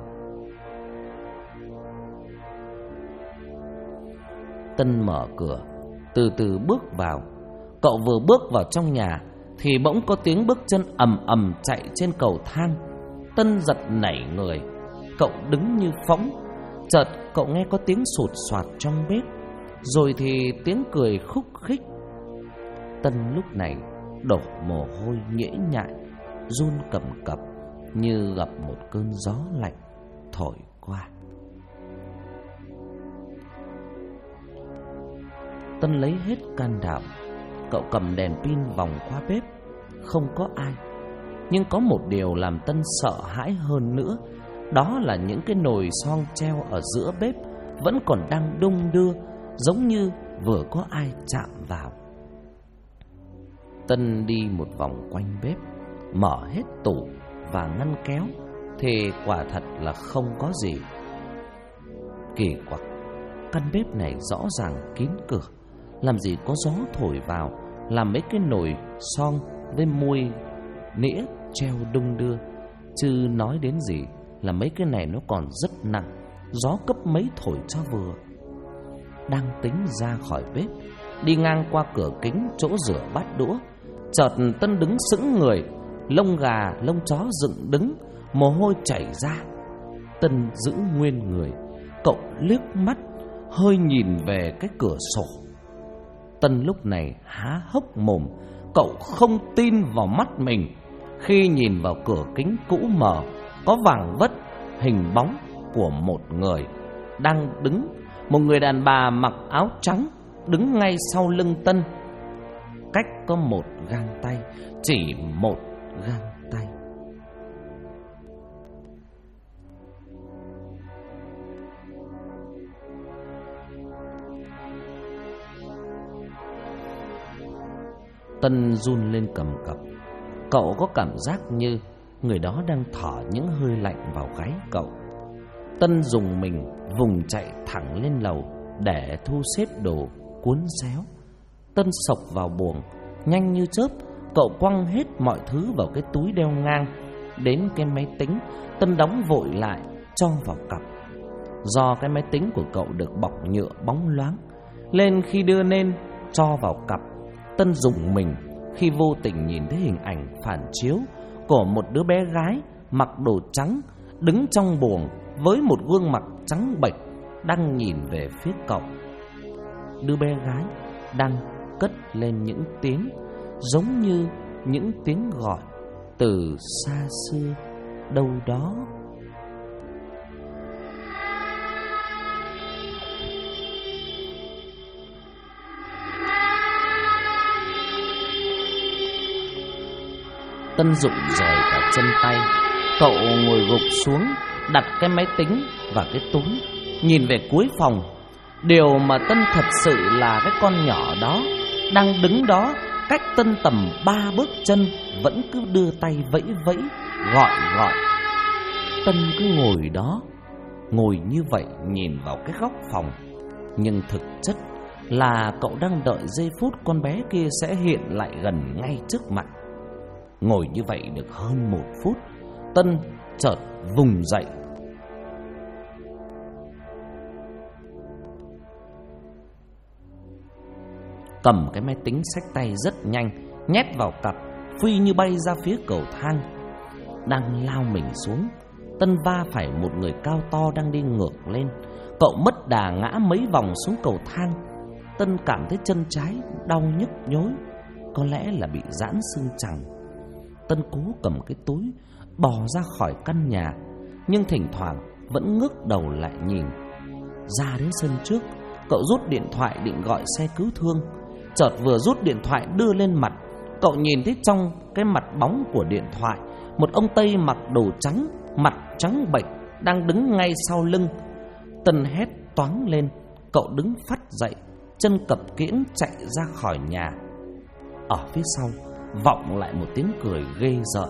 Tân mở cửa, từ từ bước vào. Cậu vừa bước vào trong nhà thì bỗng có tiếng bước chân ầm ầm chạy trên cầu thang. Tân giật nảy người, cậu đứng như phỗng. Chợt cậu nghe có tiếng sột soạt trong bếp, rồi thì tiếng cười khúc khích. Tân lúc này đổ mồ hôi nhễ nhại, run cầm cập như gặp một cơn gió lạnh thổi qua. Tân lấy hết can đảm, cậu cầm đèn pin vòng qua bếp. Không có ai. Nhưng có một điều làm Tân sợ hãi hơn nữa, đó là những cái nồi xoong treo ở giữa bếp vẫn còn đang đung đưa, giống như vừa có ai chạm vào. Tân đi một vòng quanh bếp, mở hết tủ và ngăn kéo, thì quả thật là không có gì. Kỳ quặc, căn bếp này rõ ràng kín cửa, làm gì có gió thổi vào làm mấy cái nồi xoong với muôi nĩa treo đung đưa. Chứ nói đến gì là mấy cái này nó còn rất nặng, gió cấp mấy thổi cho vừa. Đang tính ra khỏi bếp, đi ngang qua cửa kính chỗ rửa bát đũa, chợt Tân đứng sững người, lông gà lông chó dựng đứng, mồ hôi chảy ra. Tân giữ nguyên người, cậu liếc mắt hơi nhìn về cái cửa sổ. Tân lúc này há hốc mồm, cậu không tin vào mắt mình khi nhìn vào cửa kính cũ mờ, có vảng vất hình bóng của một người đang đứng. Một người đàn bà mặc áo trắng đứng ngay sau lưng Tân, cách có một gang tay, chỉ một gang tay. Tân run lên cầm cập. Cậu có cảm giác như người đó đang thở những hơi lạnh vào gáy cậu. Tân dùng mình vùng chạy thẳng lên lầu để thu xếp đồ cuốn xéo. Tân xộc vào buồng, nhanh như chớp, cậu quăng hết mọi thứ vào cái túi đeo ngang. Đến cái máy tính, Tân đóng vội lại, cho vào cặp. Do cái máy tính của cậu được bọc nhựa bóng loáng, nên khi đưa lên cho vào cặp, Tân dùng mình khi vô tình nhìn thấy hình ảnh phản chiếu của một đứa bé gái mặc đồ trắng đứng trong buồng với một gương mặt trắng bệch đang nhìn về phía cậu. Đứa bé gái đang cất lên những tiếng giống như những tiếng gọi từ xa xưa đâu đó. Tân rụng rời cả chân tay. Cậu ngồi gục xuống, đặt cái máy tính và cái túi, nhìn về cuối phòng. Điều mà Tân thật sự là cái con nhỏ đó đang đứng đó, cách Tân tầm 3 bước chân, vẫn cứ đưa tay vẫy vẫy, gọi. Tân cứ ngồi đó, ngồi như vậy nhìn vào cái góc phòng. Nhưng thực chất là cậu đang đợi giây phút con bé kia sẽ hiện lại gần ngay trước mặt. Ngồi như vậy được hơn 1 phút, Tân chợt vùng dậy. Cầm cái máy tính xách tay rất nhanh, nhét vào cặp, phi như bay ra phía cầu thang. Đang lao mình xuống, Tân va phải một người cao to đang đi ngược lên. Cậu mất đà ngã mấy vòng xuống cầu thang. Tân cảm thấy chân trái đau nhức nhối, có lẽ là bị giãn xương chằng. Tân cố cầm cái túi bò ra khỏi căn nhà, nhưng thỉnh thoảng vẫn ngước đầu lại nhìn. Ra đến sân trước, cậu rút điện thoại định gọi xe cứu thương. Chợt vừa rút điện thoại đưa lên mặt, cậu nhìn thấy trong cái mặt bóng của điện thoại một ông Tây mặc đồ trắng, mặt trắng bệch đang đứng ngay sau lưng. Tân hét toáng lên, cậu đứng phắt dậy, chân cập kiễng chạy ra khỏi nhà. Ở phía sau vọng lại một tiếng cười ghê rợn.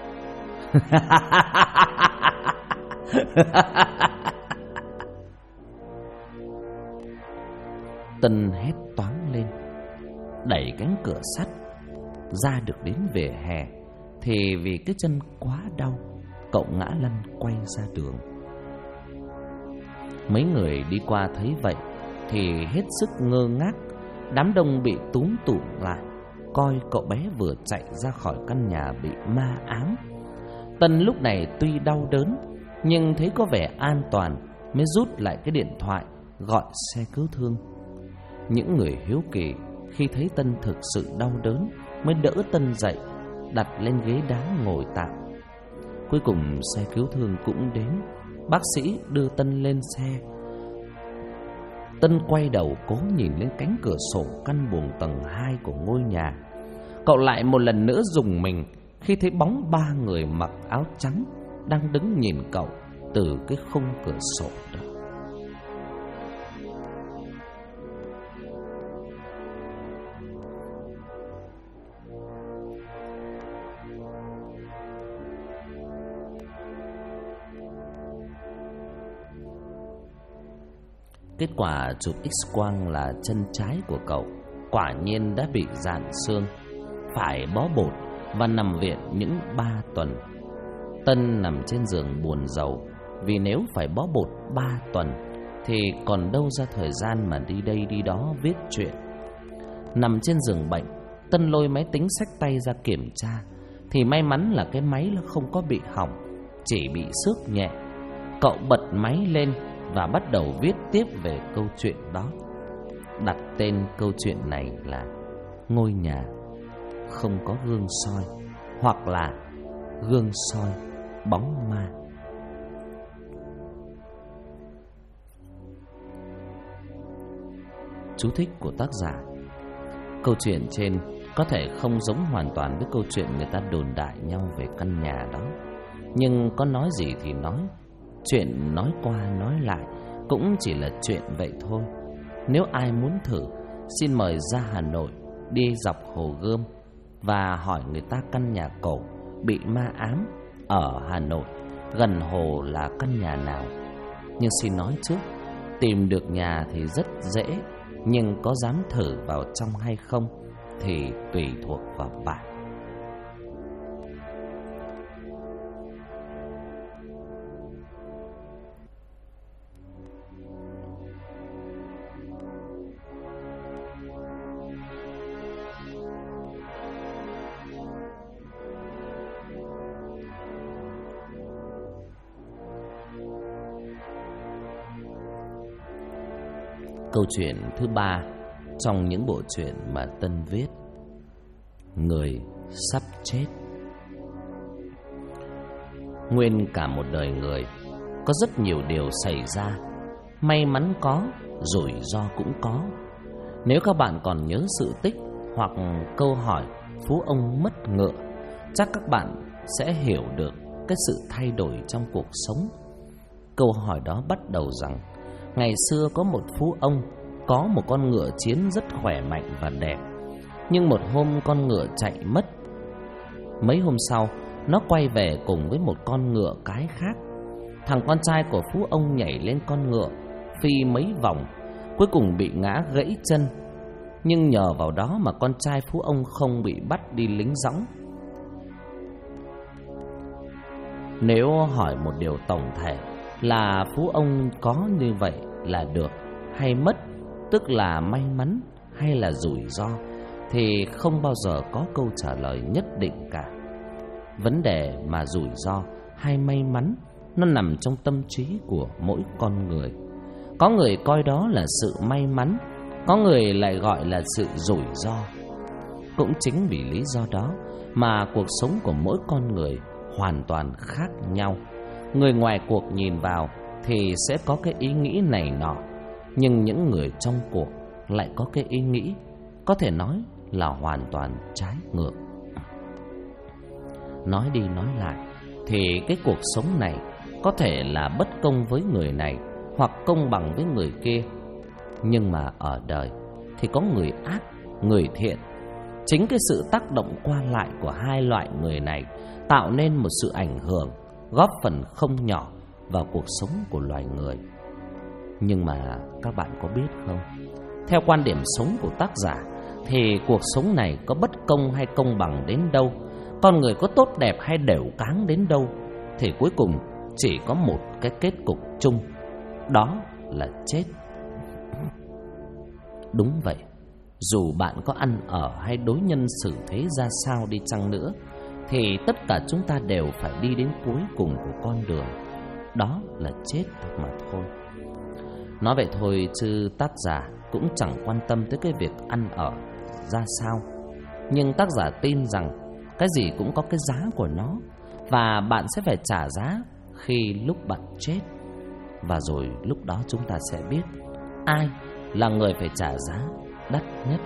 Tân hét toáng lên, đẩy cánh cửa sắt ra được đến vỉa hè, thì vì cái chân quá đau, cậu ngã lăn quay ra đường. Mấy người đi qua thấy vậy thì hết sức ngơ ngác. Đám đông bị túm tụm lại, coi cậu bé vừa chạy ra khỏi căn nhà bị ma ám. Tân lúc này tuy đau đớn, nhưng thấy có vẻ an toàn, mới rút lại cái điện thoại gọi xe cứu thương. Những người hiếu kỳ khi thấy Tân thực sự đau đớn mới đỡ Tân dậy, đặt lên ghế đá ngồi tạm. Cuối cùng xe cứu thương cũng đến. Bác sĩ đưa Tân lên xe. Tân quay đầu cố nhìn lên cánh cửa sổ căn buồng tầng 2 của ngôi nhà. Cậu lại một lần nữa rùng mình khi thấy bóng 3 người mặc áo trắng đang đứng nhìn cậu từ cái khung cửa sổ đó. Kết quả chụp X-quang là chân trái của cậu quả nhiên đã bị rạn xương, phải bó bột và nằm viện những 3 tuần. Tân nằm trên giường buồn rầu, vì nếu phải bó bột 3 tuần thì còn đâu ra thời gian mà đi đây đi đó viết truyện. Nằm trên giường bệnh, Tân lôi máy tính xách tay ra kiểm tra, thì may mắn là cái máy nó không có bị hỏng, chỉ bị xước nhẹ. Cậu bật máy lên và bắt đầu viết tiếp về câu chuyện đó. Đặt tên câu chuyện này là Ngôi nhà không có gương soi, hoặc là Gương soi bóng ma. Chú thích của tác giả: câu chuyện trên có thể không giống hoàn toàn với câu chuyện người ta đồn đại nhau về căn nhà đó, nhưng có nói gì thì nói, chuyện nói qua nói lại cũng chỉ là chuyện vậy thôi. Nếu ai muốn thử, xin mời ra Hà Nội, đi dọc Hồ Gươm và hỏi người ta căn nhà cổ bị ma ám ở Hà Nội gần hồ là căn nhà nào. Nhưng xin nói trước, tìm được nhà thì rất dễ, nhưng có dám thử vào trong hay không thì tùy thuộc vào bạn. Câu chuyện thứ 3 trong những bộ truyện mà Tân viết: Người sắp chết. Nguyên cả một đời người, có rất nhiều điều xảy ra, may mắn có, rủi ro cũng có. Nếu các bạn còn nhớ sự tích hoặc câu hỏi Phú ông mất ngựa, chắc các bạn sẽ hiểu được cái sự thay đổi trong cuộc sống. Câu hỏi đó bắt đầu rằng ngày xưa có một phú ông có một con ngựa chiến rất khỏe mạnh và đẹp. Nhưng một hôm con ngựa chạy mất. Mấy hôm sau nó quay về cùng với một con ngựa cái khác. Thằng con trai của phú ông nhảy lên con ngựa, phi mấy vòng, cuối cùng bị ngã gãy chân. Nhưng nhờ vào đó mà con trai phú ông không bị bắt đi lính dõng. Nếu hỏi một điều tổng thể là phú ông có như vậy là được hay mất, tức là may mắn hay là rủi ro, thì không bao giờ có câu trả lời nhất định cả. Vấn đề mà rủi ro hay may mắn nó nằm trong tâm trí của mỗi con người. Có người coi đó là sự may mắn, có người lại gọi là sự rủi ro. Cũng chính vì lý do đó mà cuộc sống của mỗi con người hoàn toàn khác nhau. Người ngoài cuộc nhìn vào thì sẽ có cái ý nghĩ này nọ, nhưng những người trong cuộc lại có cái ý nghĩ có thể nói là hoàn toàn trái ngược. Nói đi nói lại thì cái cuộc sống này có thể là bất công với người này hoặc công bằng với người kia. Nhưng mà ở đời thì có người ác, người thiện. Chính cái sự tác động qua lại của hai loại người này tạo nên một sự ảnh hưởng, góp phần không nhỏ vào cuộc sống của loài người. Nhưng mà các bạn có biết không, theo quan điểm sống của tác giả thì cuộc sống này có bất công hay công bằng đến đâu, con người có tốt đẹp hay đều cáng đến đâu, thì cuối cùng chỉ có một cái kết cục chung, đó là chết. Đúng vậy, dù bạn có ăn ở hay đối nhân xử thế ra sao đi chăng nữa, thì tất cả chúng ta đều phải đi đến cuối cùng của con đường, đó là chết mà thôi. Nói vậy thôi chứ tác giả cũng chẳng quan tâm tới cái việc ăn ở ra sao. Nhưng tác giả tin rằng cái gì cũng có cái giá của nó, và bạn sẽ phải trả giá khi lúc bạn chết. Và rồi lúc đó chúng ta sẽ biết ai là người phải trả giá đắt nhất.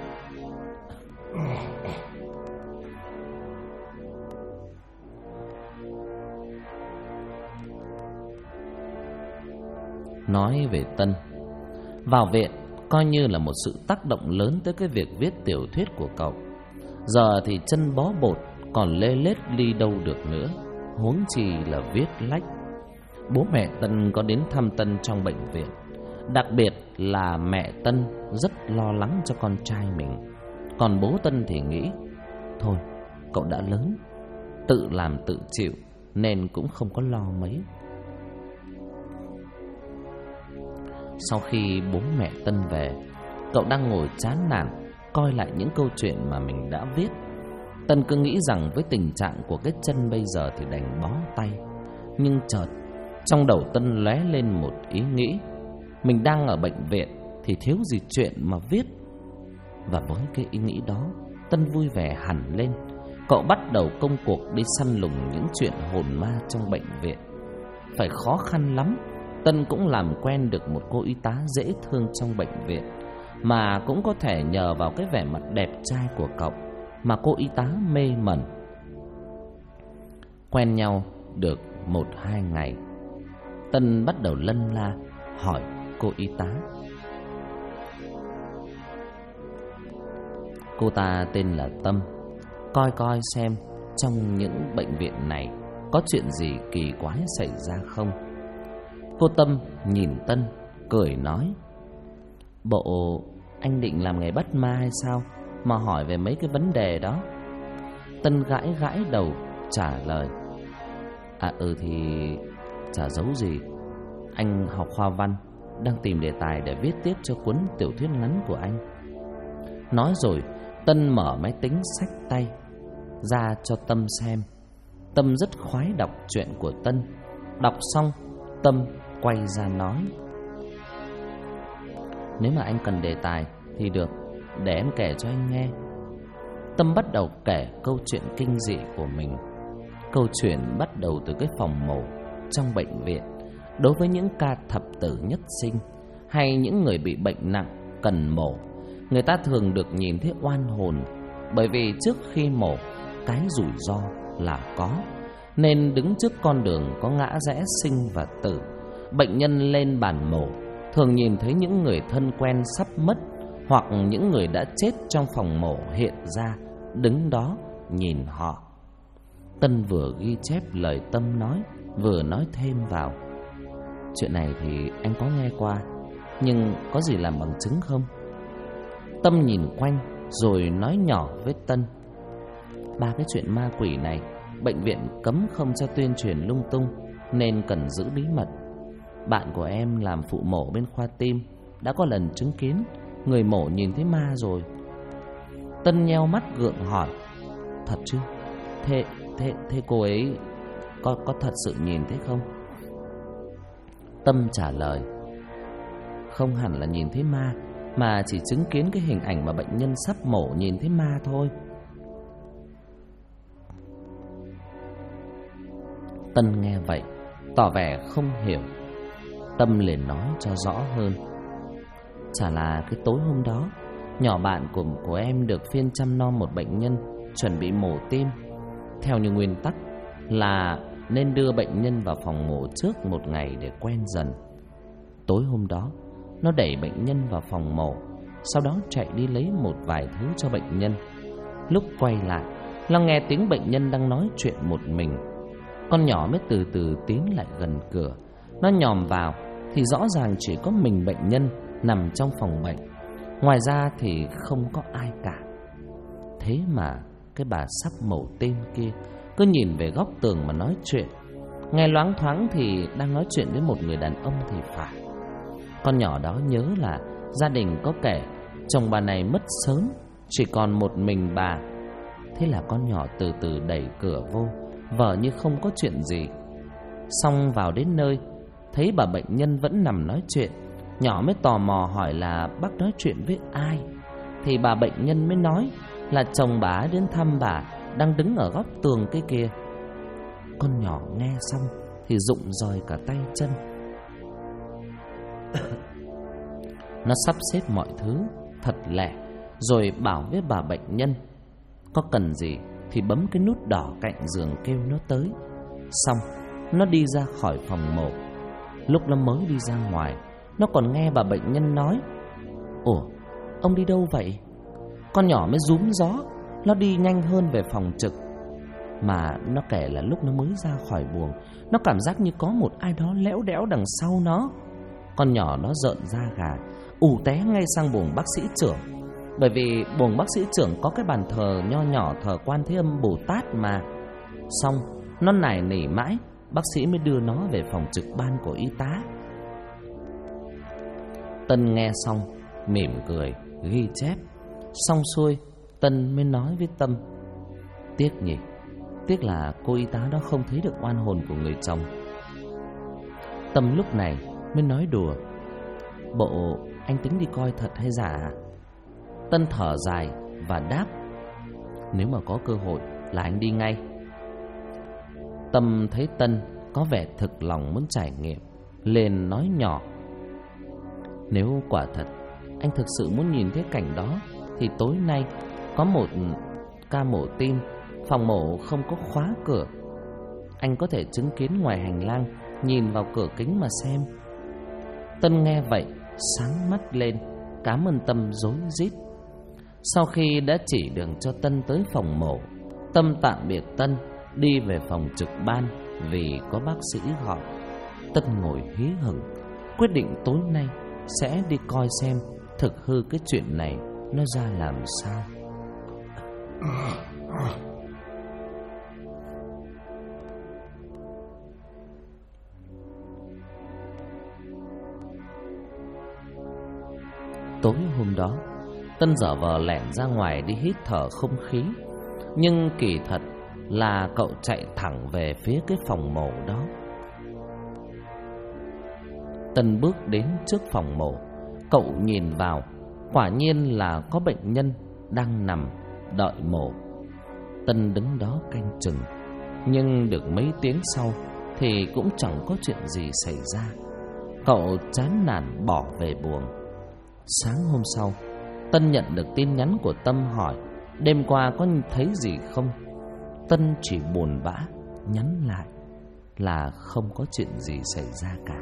Nói về Tân, vào viện coi như là một sự tác động lớn tới cái việc viết tiểu thuyết của cậu. Giờ thì chân bó bột, còn lê lết đi đâu được nữa, huống chi là viết lách. Bố mẹ Tân có đến thăm Tân trong bệnh viện. Đặc biệt là mẹ Tân rất lo lắng cho con trai mình. Còn bố Tân thì nghĩ, thôi cậu đã lớn, tự làm tự chịu, nên cũng không có lo mấy. Sau khi bố mẹ Tân về, cậu đang ngồi chán nản coi lại những câu chuyện mà mình đã viết. Tân cứ nghĩ rằng với tình trạng của cái chân bây giờ thì đành bó tay. Nhưng chợt trong đầu Tân lóe lên một ý nghĩ, mình đang ở bệnh viện thì thiếu gì chuyện mà viết. Và với cái ý nghĩ đó, Tân vui vẻ hẳn lên. Cậu bắt đầu công cuộc đi săn lùng những chuyện hồn ma trong bệnh viện. Phải khó khăn lắm, Tân cũng làm quen được một cô y tá dễ thương trong bệnh viện, mà cũng có thể nhờ vào cái vẻ mặt đẹp trai của cậu mà cô y tá mê mẩn. Quen nhau được 1-2 ngày, Tân bắt đầu lân la hỏi cô y tá. Cô ta tên là Tâm. Coi coi xem trong những bệnh viện này có chuyện gì kỳ quái xảy ra không. Cô Tâm nhìn Tân cười nói, bộ anh định làm nghề bắt ma hay sao mà hỏi về mấy cái vấn đề đó? Tân gãi gãi đầu trả lời, thì chả giấu gì. Anh học khoa văn, đang tìm đề tài để viết tiếp cho cuốn tiểu thuyết ngắn của anh. Nói rồi Tân mở máy tính xách tay ra cho Tâm xem. Tâm rất khoái đọc chuyện của Tân. Đọc xong, Tâm quay ra nói, nếu mà anh cần đề tài thì được, để em kể cho anh nghe. Tâm bắt đầu kể câu chuyện kinh dị của mình. Câu chuyện bắt đầu từ cái phòng mổ trong bệnh viện. Đối với những ca thập tử nhất sinh hay những người bị bệnh nặng cần mổ, người ta thường được nhìn thấy oan hồn. Bởi vì trước khi mổ, cái rủi ro là có, nên đứng trước con đường có ngã rẽ sinh và tử. Bệnh nhân lên bàn mổ thường nhìn thấy những người thân quen sắp mất, hoặc những người đã chết trong phòng mổ hiện ra, đứng đó nhìn họ. Tân vừa ghi chép lời Tâm nói, vừa nói thêm vào: chuyện này thì anh có nghe qua, nhưng có gì làm bằng chứng không? Tâm nhìn quanh rồi nói nhỏ với Tân: ba cái chuyện ma quỷ này bệnh viện cấm không cho tuyên truyền lung tung, nên cần giữ bí mật. Bạn của em làm phụ mổ bên khoa tim đã có lần chứng kiến người mổ nhìn thấy ma rồi. Tân nheo mắt gượng hỏi: thật chứ? Thế cô ấy có thật sự nhìn thấy không? Tâm trả lời: không hẳn là nhìn thấy ma, mà chỉ chứng kiến cái hình ảnh mà bệnh nhân sắp mổ nhìn thấy ma thôi. Tân nghe vậy tỏ vẻ không hiểu. Tâm liền nói cho rõ hơn: chả là cái tối hôm đó nhỏ bạn của em được phiên chăm nom một bệnh nhân chuẩn bị mổ tim. Theo như nguyên tắc là nên đưa bệnh nhân vào phòng mổ trước một ngày để quen dần. Tối hôm đó nó đẩy bệnh nhân vào phòng mổ, sau đó chạy đi lấy một vài thứ cho bệnh nhân. Lúc quay lại, nó nghe tiếng bệnh nhân đang nói chuyện một mình. Con nhỏ mới từ từ tiến lại gần cửa. Nó nhòm vào thì rõ ràng chỉ có mình bệnh nhân nằm trong phòng bệnh, ngoài ra thì không có ai cả. Thế mà cái bà sắp mổ tim kia cứ nhìn về góc tường mà nói chuyện. Nghe loáng thoáng thì đang nói chuyện với một người đàn ông thì phải. Con nhỏ đó nhớ là gia đình có kể chồng bà này mất sớm, chỉ còn một mình bà. Thế là con nhỏ từ từ đẩy cửa vô, vờ như không có chuyện gì. Xong vào đến nơi, thấy bà bệnh nhân vẫn nằm nói chuyện, nhỏ mới tò mò hỏi là bác nói chuyện với ai. Thì bà bệnh nhân mới nói là chồng bà đến thăm bà, đang đứng ở góc tường kia kìa. Con nhỏ nghe xong thì rụng rời cả tay chân. Nó sắp xếp mọi thứ thật lẹ, rồi bảo với bà bệnh nhân có cần gì thì bấm cái nút đỏ cạnh giường kêu nó tới. Xong nó đi ra khỏi phòng mổ. Lúc nó mới đi ra ngoài, nó còn nghe bà bệnh nhân nói: ủa, ông đi đâu vậy? Con nhỏ mới rúm gió, nó đi nhanh hơn về phòng trực. Mà nó kể là lúc nó mới ra khỏi buồng, nó cảm giác như có một ai đó léo đẽo đằng sau nó. Con nhỏ nó rợn da gà, ù té ngay sang buồng bác sĩ trưởng. Bởi vì buồng bác sĩ trưởng có cái bàn thờ nho nhỏ thờ Quan Thế Âm Bồ Tát mà. Xong nó nài nỉ mãi, bác sĩ mới đưa nó về phòng trực ban của y tá. Tân nghe xong mỉm cười ghi chép. Xong xuôi, Tân mới nói với Tâm: tiếc nhỉ, tiếc là cô y tá đó không thấy được oan hồn của người chồng. Tâm lúc này mới nói đùa: bộ anh tính đi coi thật hay giả? Tân thở dài và đáp: nếu mà có cơ hội là anh đi ngay. Tâm thấy Tân có vẻ thực lòng muốn trải nghiệm, liền nói nhỏ: nếu quả thật anh thực sự muốn nhìn thấy cảnh đó thì tối nay có một ca mổ tim, phòng mổ không có khóa cửa. Anh có thể chứng kiến ngoài hành lang, nhìn vào cửa kính mà xem. Tân nghe vậy sáng mắt lên, cảm ơn Tâm rối rít. Sau khi đã chỉ đường cho Tân tới phòng mổ, Tâm tạm biệt Tân, đi về phòng trực ban vì có bác sĩ gọi. Tân ngồi hí hửng, quyết định tối nay sẽ đi coi xem thực hư cái chuyện này nó ra làm sao. Tối hôm đó, Tân dở vờ lẻn ra ngoài đi hít thở không khí. Nhưng kỳ thật là cậu chạy thẳng về phía cái phòng mổ đó. Tân bước đến trước phòng mổ, cậu nhìn vào, quả nhiên là có bệnh nhân đang nằm đợi mổ. Tân đứng đó canh chừng, nhưng được mấy tiếng sau thì cũng chẳng có chuyện gì xảy ra. Cậu chán nản bỏ về buồng. Sáng hôm sau, Tân nhận được tin nhắn của Tâm hỏi đêm qua có thấy gì không. Tân chỉ buồn bã nhắn lại là không có chuyện gì xảy ra cả.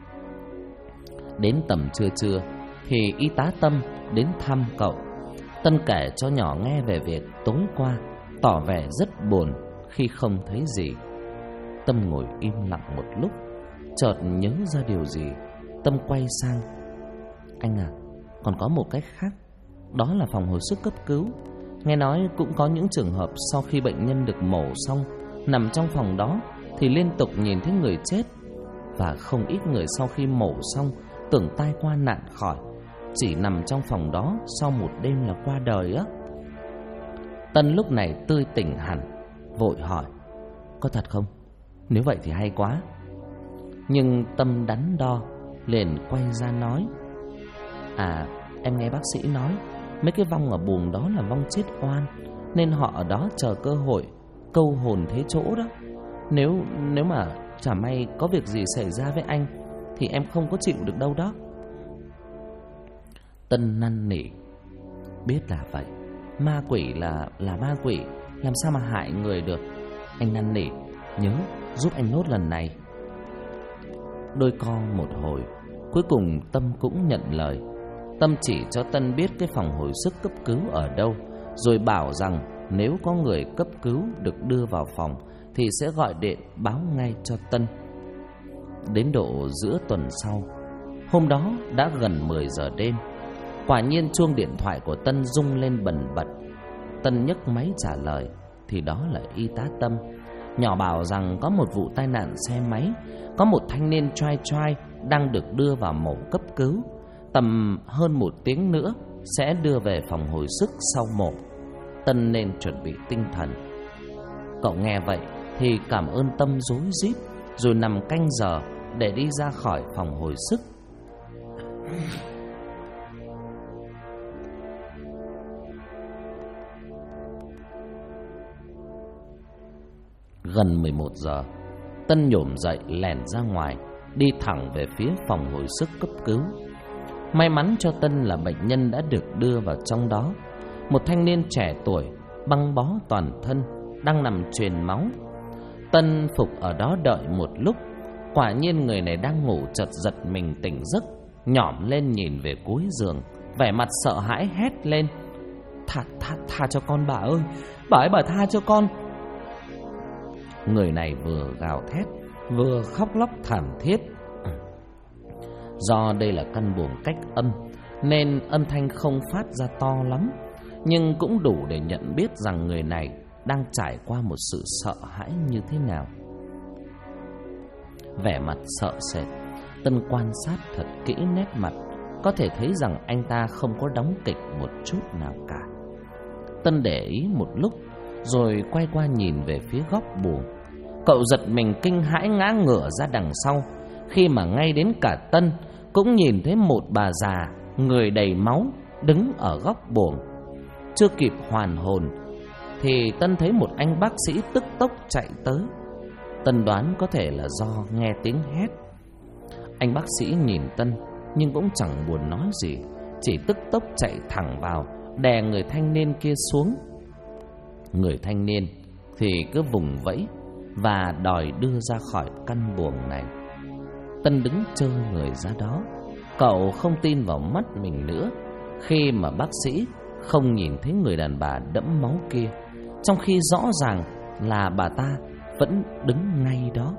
Đến tầm trưa thì y tá Tâm đến thăm cậu. Tân kể cho nhỏ nghe về việc tối qua, tỏ vẻ rất buồn khi không thấy gì. Tâm ngồi im lặng một lúc, chợt nhớ ra điều gì. Tâm quay sang: anh à, còn có một cách khác, đó là phòng hồi sức cấp cứu. Nghe nói cũng có những trường hợp sau khi bệnh nhân được mổ xong, nằm trong phòng đó thì liên tục nhìn thấy người chết. Và không ít người sau khi mổ xong tưởng tai qua nạn khỏi, chỉ nằm trong phòng đó sau một đêm là qua đời á. Tân lúc này tươi tỉnh hẳn, vội hỏi: có thật không? Nếu vậy thì hay quá. Nhưng Tâm đắn đo, liền quay ra nói: à, em nghe bác sĩ nói mấy cái vong ở buồng đó là vong chết oan, nên họ ở đó chờ cơ hội câu hồn thế chỗ đó. Nếu mà chả may có việc gì xảy ra với anh thì em không có chịu được đâu đó. Tân năn nỉ: biết là vậy, ma quỷ là ma quỷ, làm sao mà hại người được. Anh năn nỉ, nhớ giúp anh nốt lần này. Đôi co một hồi, cuối cùng Tâm cũng nhận lời. Tâm chỉ cho Tân biết cái phòng hồi sức cấp cứu ở đâu, rồi bảo rằng nếu có người cấp cứu được đưa vào phòng thì sẽ gọi điện báo ngay cho Tân. Đến độ giữa tuần sau, hôm đó đã gần 10 giờ đêm, quả nhiên chuông điện thoại của Tân rung lên bần bật. Tân nhấc máy trả lời thì đó là y tá Tâm. Nhỏ bảo rằng có một vụ tai nạn xe máy, có một thanh niên trai trai đang được đưa vào mổ cấp cứu. Tầm hơn 1 tiếng nữa sẽ đưa về phòng hồi sức sau mổ. Tân nên chuẩn bị tinh thần. Cậu nghe vậy thì cảm ơn Tâm rối rít, rồi nằm canh giờ để đi ra khỏi phòng hồi sức. Gần 11 giờ, Tân nhổm dậy lẻn ra ngoài, đi thẳng về phía phòng hồi sức cấp cứu. May mắn cho Tân là bệnh nhân đã được đưa vào trong đó. Một thanh niên trẻ tuổi, băng bó toàn thân, đang nằm truyền máu. Tân phục ở đó đợi một lúc. Quả nhiên người này đang ngủ chợt giật mình tỉnh giấc, nhỏm lên nhìn về cuối giường, vẻ mặt sợ hãi hét lên: Tha cho con bà ơi, bà ấy bà tha cho con. Người này vừa gào thét vừa khóc lóc thảm thiết. Do đây là căn buồng cách âm nên âm thanh không phát ra to lắm, nhưng cũng đủ để nhận biết rằng người này đang trải qua một sự sợ hãi như thế nào. Vẻ mặt sợ sệt, Tân quan sát thật kỹ nét mặt, có thể thấy rằng anh ta không có đóng kịch một chút nào cả. Tân để ý một lúc rồi quay qua nhìn về phía góc buồng. Cậu giật mình kinh hãi ngã ngửa ra đằng sau, khi mà ngay đến cả Tân cũng nhìn thấy một bà già người đầy máu đứng ở góc buồng. Chưa kịp hoàn hồn thì Tân thấy một anh bác sĩ tức tốc chạy tới. Tân đoán có thể là do nghe tiếng hét. Anh bác sĩ nhìn Tân nhưng cũng chẳng buồn nói gì, chỉ tức tốc chạy thẳng vào, đè người thanh niên kia xuống. Người thanh niên thì cứ vùng vẫy và đòi đưa ra khỏi căn buồng này. Tân đứng trơ người ra đó. Cậu không tin vào mắt mình nữa khi mà bác sĩ không nhìn thấy người đàn bà đẫm máu kia, trong khi rõ ràng là bà ta vẫn đứng ngay đó.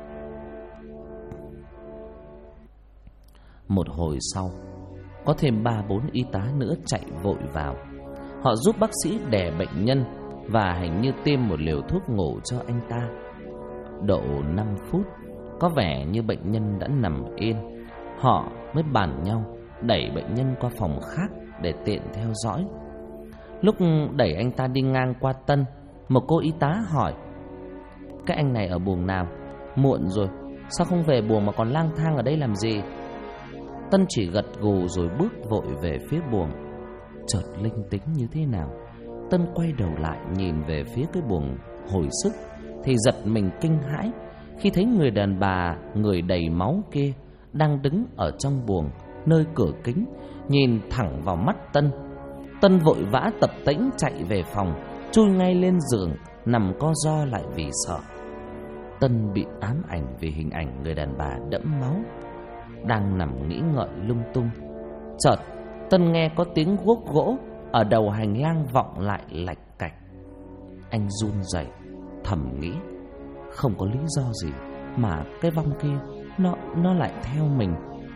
Một hồi sau, có thêm 3-4 y tá nữa chạy vội vào. Họ giúp bác sĩ đè bệnh nhân và hình như tiêm một liều thuốc ngủ cho anh ta. Độ 5 phút, có vẻ như bệnh nhân đã nằm yên. Họ mới bàn nhau đẩy bệnh nhân qua phòng khác để tiện theo dõi. Lúc đẩy anh ta đi ngang qua Tân, một cô y tá hỏi: cái anh này ở buồng nào? Muộn rồi, sao không về buồng mà còn lang thang ở đây làm gì? Tân chỉ gật gù rồi bước vội về phía buồng. Chợt linh tính như thế nào, Tân quay đầu lại nhìn về phía cái buồng hồi sức thì giật mình kinh hãi khi thấy người đàn bà người đầy máu kia đang đứng ở trong buồng, nơi cửa kính, nhìn thẳng vào mắt Tân. Tân vội vã tập tễnh chạy về phòng, chui ngay lên giường, nằm co ro lại vì sợ. Tân bị ám ảnh vì hình ảnh người đàn bà đẫm máu, đang nằm nghĩ ngợi lung tung. Chợt Tân nghe có tiếng guốc gỗ ở đầu hành lang vọng lại lạch cạch. Anh run rẩy, thầm nghĩ, không có lý do gì mà cái vong kia nó lại theo mình.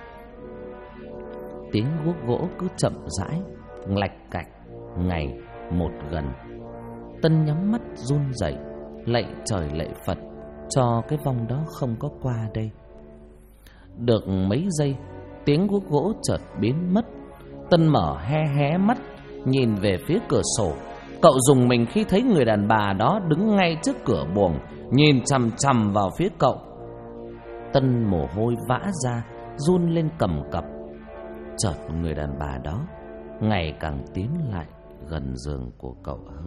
Tiếng guốc gỗ cứ chậm rãi lạch cạch ngày một gần. Tân nhắm mắt run rẩy, lạy trời lạy Phật cho cái vong đó không có qua đây. Được mấy giây, tiếng guốc gỗ chợt biến mất. Tân mở hé mắt nhìn về phía cửa sổ. Cậu rùng mình khi thấy người đàn bà đó đứng ngay trước cửa buồng, nhìn chằm chằm vào phía cậu. Tân mồ hôi vã ra, run lên cầm cập. Chợt người đàn bà đó ngày càng tiến lại gần giường của cậu hơn.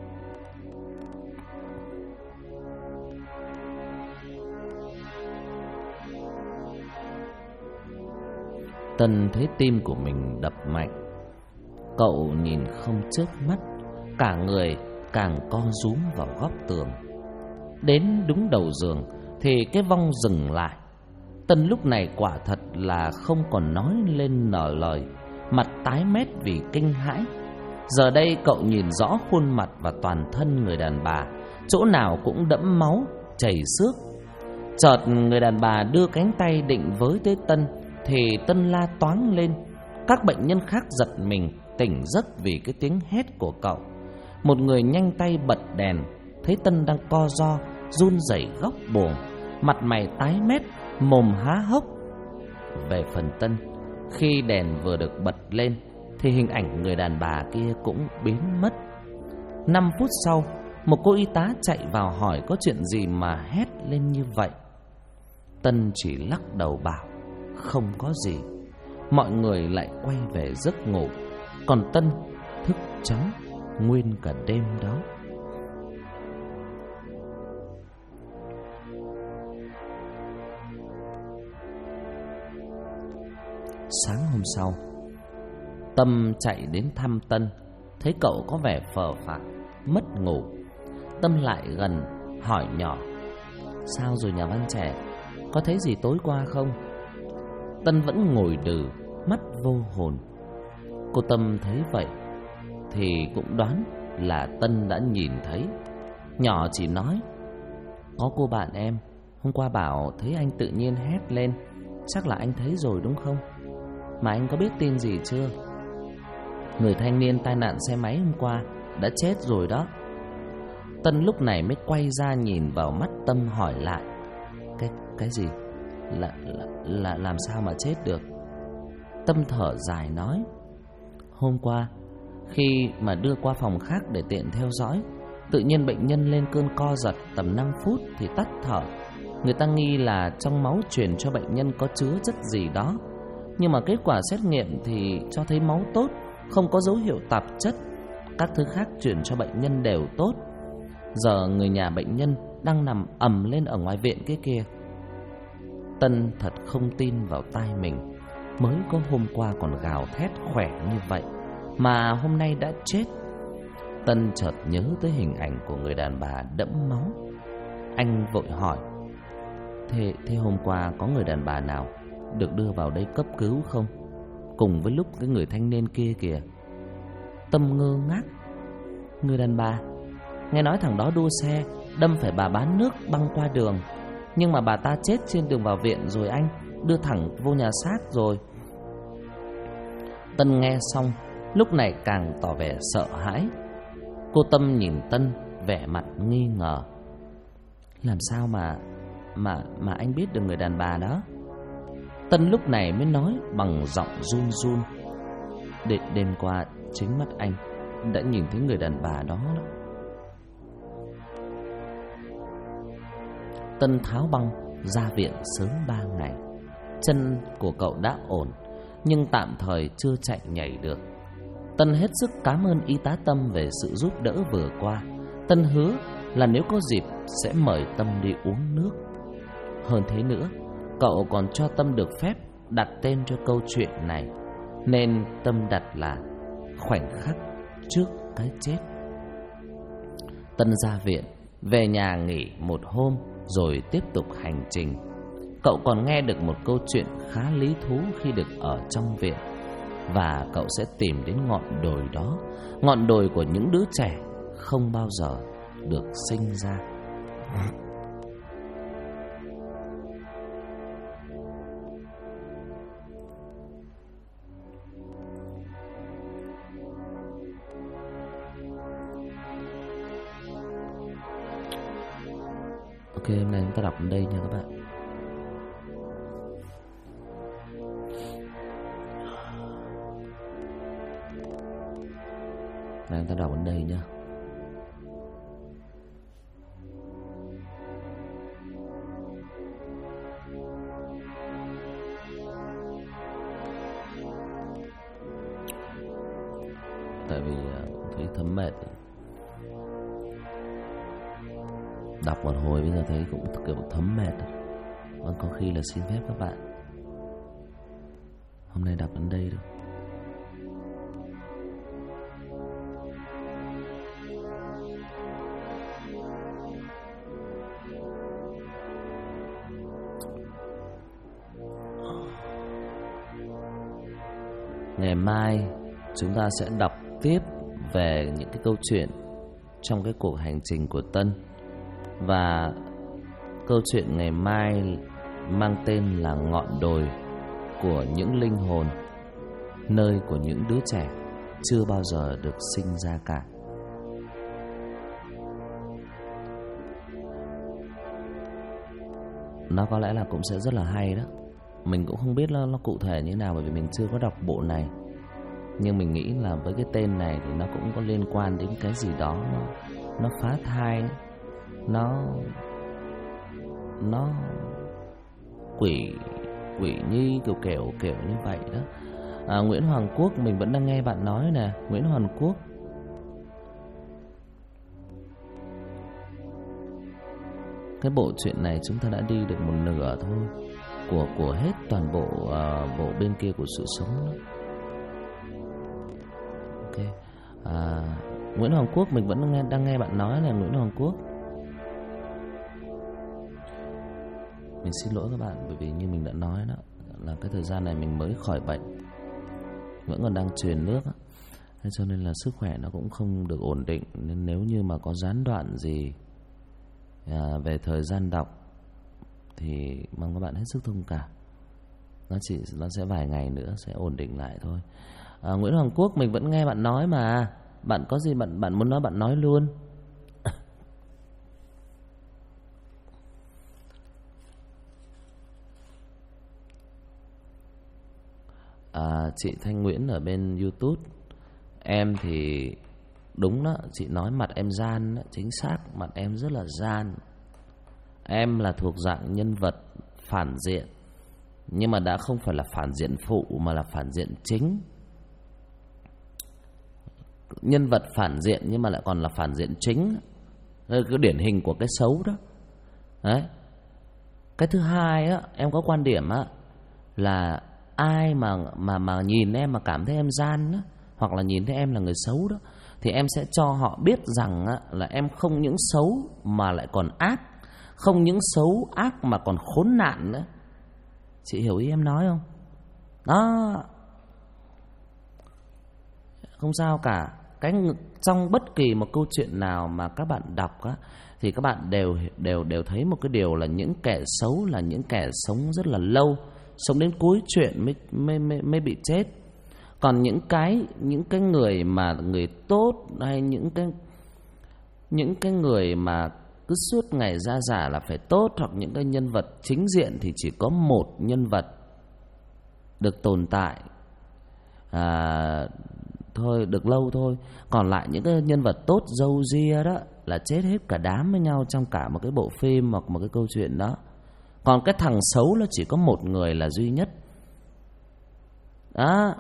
Tân thấy tim của mình đập mạnh. Cậu nhìn không chớp mắt, cả người càng co rúm vào góc tường. Đến đúng đầu giường thì cái vong dừng lại. Tân lúc này quả thật là không còn nói lên nở lời, mặt tái mét vì kinh hãi. Giờ đây cậu nhìn rõ khuôn mặt và toàn thân người đàn bà, chỗ nào cũng đẫm máu, chảy xước. Chợt người đàn bà đưa cánh tay định với tới Tân thì Tân la toáng lên. Các bệnh nhân khác giật mình tỉnh giấc vì cái tiếng hét của cậu. Một người nhanh tay bật đèn, thấy Tân đang co ro run rẩy góc buồng, mặt mày tái mét, mồm há hốc. Về phần Tân, khi đèn vừa được bật lên thì hình ảnh người đàn bà kia cũng biến mất. 5 phút sau, một cô y tá chạy vào hỏi có chuyện gì mà hét lên như vậy. Tân chỉ lắc đầu bảo không có gì. Mọi người lại quay về giấc ngủ, còn Tân thức trắng nguyên cả đêm đó. Sáng hôm sau, Tâm chạy đến thăm Tân, thấy cậu có vẻ phờ phạc, mất ngủ. Tâm lại gần hỏi nhỏ: sao rồi nhà văn trẻ, có thấy gì tối qua không? Tân vẫn ngồi đừ, mắt vô hồn. Cô Tâm thấy vậy thì cũng đoán là Tân đã nhìn thấy. Nhỏ chỉ nói: có cô bạn em hôm qua bảo thấy anh tự nhiên hét lên, chắc là anh thấy rồi đúng không? Mà anh có biết tin gì chưa? Người thanh niên tai nạn xe máy hôm qua đã chết rồi đó. Tân lúc này mới quay ra nhìn vào mắt Tâm hỏi lại: Cái gì? Là làm sao mà chết được? Tâm thở dài nói: hôm qua khi mà đưa qua phòng khác để tiện theo dõi, tự nhiên bệnh nhân lên cơn co giật tầm 5 phút thì tắt thở. Người ta nghi là trong máu truyền cho bệnh nhân có chứa chất gì đó, nhưng mà kết quả xét nghiệm thì cho thấy máu tốt, không có dấu hiệu tạp chất. Các thứ khác truyền cho bệnh nhân đều tốt. Giờ người nhà bệnh nhân đang nằm ầm lên ở ngoài viện kia kìa. Tân thật không tin vào tai mình. Mới có hôm qua còn gào thét khỏe như vậy mà hôm nay đã chết. Tân chợt nhớ tới hình ảnh của người đàn bà đẫm máu. Anh vội hỏi: Thế hôm qua có người đàn bà nào được đưa vào đây cấp cứu không? Cùng với lúc cái người thanh niên kia kìa. Tâm ngơ ngác. Người đàn bà? Nghe nói thằng đó đua xe đâm phải bà bán nước băng qua đường, nhưng mà bà ta chết trên đường vào viện rồi anh, đưa thẳng vô nhà xác rồi. Tân nghe xong lúc này càng tỏ vẻ sợ hãi. Cô Tâm nhìn Tân vẻ mặt nghi ngờ. Làm sao mà anh biết được người đàn bà đó? Tân lúc này mới nói bằng giọng run run: Đêm qua chính mắt anh đã nhìn thấy người đàn bà đó. Tân tháo băng ra viện sớm 3 ngày. Chân của cậu đã ổn, nhưng tạm thời chưa chạy nhảy được. Tân hết sức cảm ơn y tá Tâm về sự giúp đỡ vừa qua. Tân hứa là nếu có dịp sẽ mời Tâm đi uống nước. Hơn thế nữa, cậu còn cho Tâm được phép đặt tên cho câu chuyện này, nên Tâm đặt là Khoảnh khắc trước cái chết. Tân ra viện, về nhà nghỉ một hôm rồi tiếp tục hành trình. Cậu còn nghe được một câu chuyện khá lý thú khi được ở trong viện, và cậu sẽ tìm đến ngọn đồi đó, ngọn đồi của những đứa trẻ không bao giờ được sinh ra. Ok, hôm nay chúng ta đọc đến đây nha các bạn. Này, chúng ta đọc đến đây nha. Tại vì thấy thấm mệt, đọc một hồi bây giờ thấy cũng kiểu thấm mệt. Vâng, có khi là xin phép các bạn hôm nay đọc đến đây thôi. Ngày mai chúng ta sẽ đọc tiếp về những cái câu chuyện trong cái cuộc hành trình của Tân. Và câu chuyện ngày mai mang tên là Ngọn đồi của những linh hồn, nơi của những đứa trẻ chưa bao giờ được sinh ra cả. Nó có lẽ là cũng sẽ rất là hay đó. Mình cũng không biết nó cụ thể như thế nào, bởi vì mình chưa có đọc bộ này. Nhưng mình nghĩ là với cái tên này thì nó cũng có liên quan đến cái gì đó nó phá thai, nó quỷ nhi kiểu như vậy đó. Nguyễn Hoàng Quốc, mình vẫn đang nghe bạn nói nè. Nguyễn Hoàng Quốc, cái bộ truyện này chúng ta đã đi được một nửa thôi của hết toàn bộ bộ bên kia của sự sống đó. Ok, Nguyễn Hoàng Quốc, mình vẫn đang nghe bạn nói là Nguyễn Hoàng Quốc. Mình xin lỗi các bạn, bởi vì như mình đã nói đó, là cái thời gian này mình mới khỏi bệnh, vẫn còn đang truyền nước đó. Thế cho nên là sức khỏe nó cũng không được ổn định. Nên nếu như mà có gián đoạn gì về thời gian đọc thì mong các bạn hết sức thông cảm. Nó sẽ vài ngày nữa sẽ ổn định lại thôi. Nguyễn Hoàng Quốc, mình vẫn nghe bạn nói mà. Bạn có gì bạn muốn nói bạn nói luôn. Chị Thanh Nguyễn ở bên YouTube, em thì đúng đó, chị nói mặt em gian đó, chính xác, mặt em rất là gian. Em là thuộc dạng nhân vật phản diện, nhưng mà đã không phải là phản diện phụ mà là phản diện chính. Nhân vật phản diện nhưng mà lại còn là phản diện chính. Đây là cái điển hình của cái xấu đó. Đấy. Cái thứ hai á, em có quan điểm á là ai mà nhìn em mà cảm thấy em gian á, hoặc là nhìn thấy em là người xấu đó, thì em sẽ cho họ biết rằng á, là em không những xấu mà lại còn ác, không những xấu ác mà còn khốn nạn nữa. Chị hiểu ý em nói không? Đó, không sao cả. Trong bất kỳ một câu chuyện nào mà các bạn đọc á, thì các bạn đều thấy một cái điều là những kẻ xấu là những kẻ sống rất là lâu, sống đến cuối chuyện mới bị chết. Còn những cái người mà người tốt, hay những cái người mà cứ suốt ngày ra giả là phải tốt, hoặc những cái nhân vật chính diện, thì chỉ có một nhân vật được tồn tại thôi, được lâu thôi. Còn lại những cái nhân vật tốt râu ria đó là chết hết cả đám với nhau trong cả một cái bộ phim hoặc một cái câu chuyện đó. Còn cái thằng xấu nó chỉ có một người là duy nhất đó.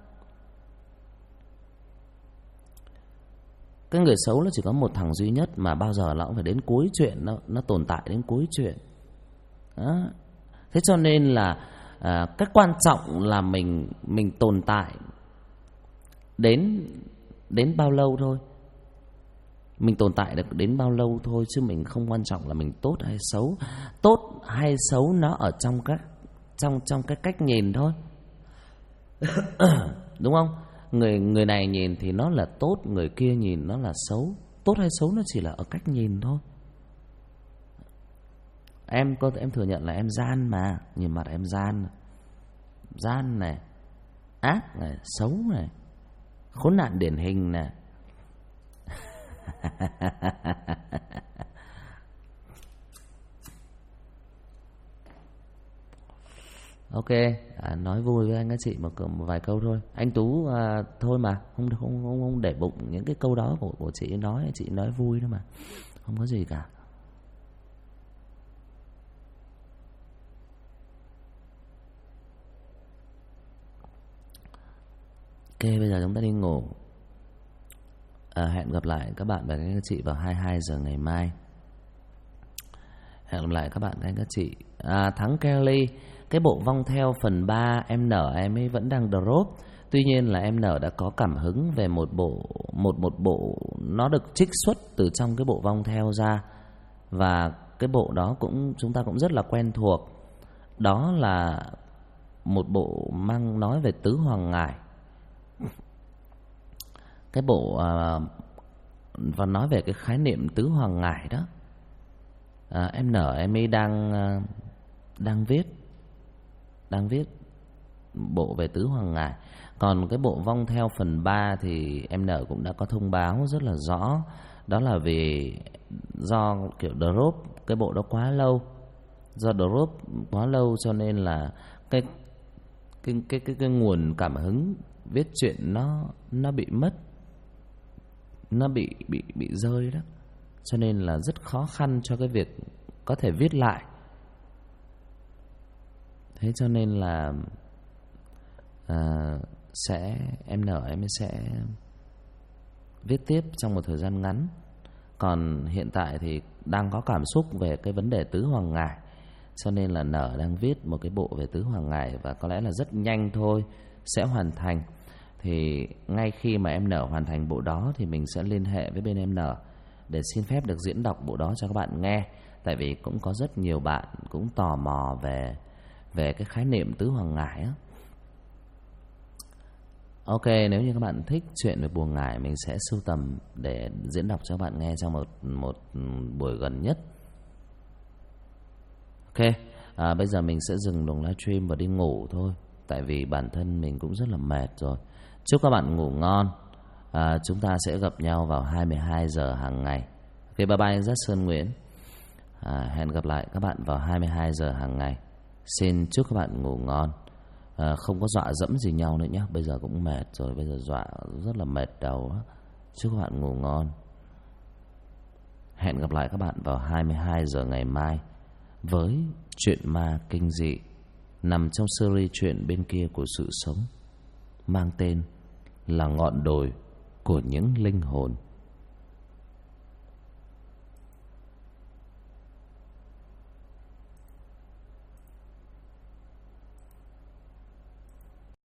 Cái người xấu nó chỉ có một thằng duy nhất, mà bao giờ nó cũng phải đến cuối chuyện, nó tồn tại đến cuối chuyện đó. Thế cho nên là cái quan trọng là mình tồn tại đến bao lâu thôi. Mình tồn tại được đến bao lâu thôi, chứ mình không quan trọng là mình tốt hay xấu. Tốt hay xấu nó ở trong cái cách nhìn thôi. Đúng không? Người này nhìn thì nó là tốt, người kia nhìn nó là xấu. Tốt hay xấu nó chỉ là ở cách nhìn thôi. Em thừa nhận là em gian mà, nhìn mặt em gian này, ác này, xấu này, khốn nạn điển hình này. Ok, nói vui với anh các chị một vài câu thôi. Anh Tú thôi mà, không để bụng những cái câu đó của chị nói vui thôi mà, không có gì cả. Ok, bây giờ chúng ta đi ngủ. Hẹn gặp lại các bạn và các chị vào 22 giờ ngày mai. Hẹn gặp lại các bạn và các chị. Thắng Kelly, cái bộ Vong Theo phần 3 em nở em ấy vẫn đang drop. Tuy nhiên là em nở đã có cảm hứng về một bộ nó được trích xuất từ trong cái bộ Vong Theo ra. Và cái bộ đó chúng ta cũng rất là quen thuộc. Đó là một bộ mang nói về tứ hoàng ngải. Cái bộ và nói về cái khái niệm tứ hoàng ngải đó. Em nở em ấy đang viết bộ về tứ hoàng ngải. Còn cái bộ Vong Theo phần 3 thì em nở cũng đã có thông báo rất là rõ. Đó là vì do kiểu drop cái bộ đó quá lâu. Do drop quá lâu cho nên là cái nguồn cảm hứng viết truyện nó bị mất. Nó bị rơi đó. Cho nên là rất khó khăn cho cái việc có thể viết lại. Thế cho nên là em sẽ viết tiếp trong một thời gian ngắn. Còn hiện tại thì đang có cảm xúc về cái vấn đề tứ hoàng ngải, cho nên là Nở đang viết một cái bộ về tứ hoàng ngải. Và có lẽ là rất nhanh thôi sẽ hoàn thành. Thì ngay khi mà em Nở hoàn thành bộ đó thì mình sẽ liên hệ với bên em Nở để xin phép được diễn đọc bộ đó cho các bạn nghe. Tại vì cũng có rất nhiều bạn cũng tò mò về cái khái niệm tứ hoàng ngải á. Ok, nếu như các bạn thích chuyện về bùa ngải, mình sẽ sưu tầm để diễn đọc cho các bạn nghe trong một buổi gần nhất. Ok, bây giờ mình sẽ dừng luồng livestream và đi ngủ thôi. Tại vì bản thân mình cũng rất là mệt rồi. Chúc các bạn ngủ ngon. Chúng ta sẽ gặp nhau vào 22 giờ hàng ngày. Ok, bye bye, rất Sơn Nguyễn. Hẹn gặp lại các bạn vào 22 giờ hàng ngày. Xin chúc các bạn ngủ ngon. Không có dọa dẫm gì nhau nữa nhé. Bây giờ cũng mệt rồi, bây giờ dọa rất là mệt đầu. Chúc các bạn ngủ ngon. Hẹn gặp lại các bạn vào 22 giờ ngày mai với chuyện ma kinh dị nằm trong series chuyện bên kia của sự sống, mang tên là Ngọn Đồi của những linh hồn.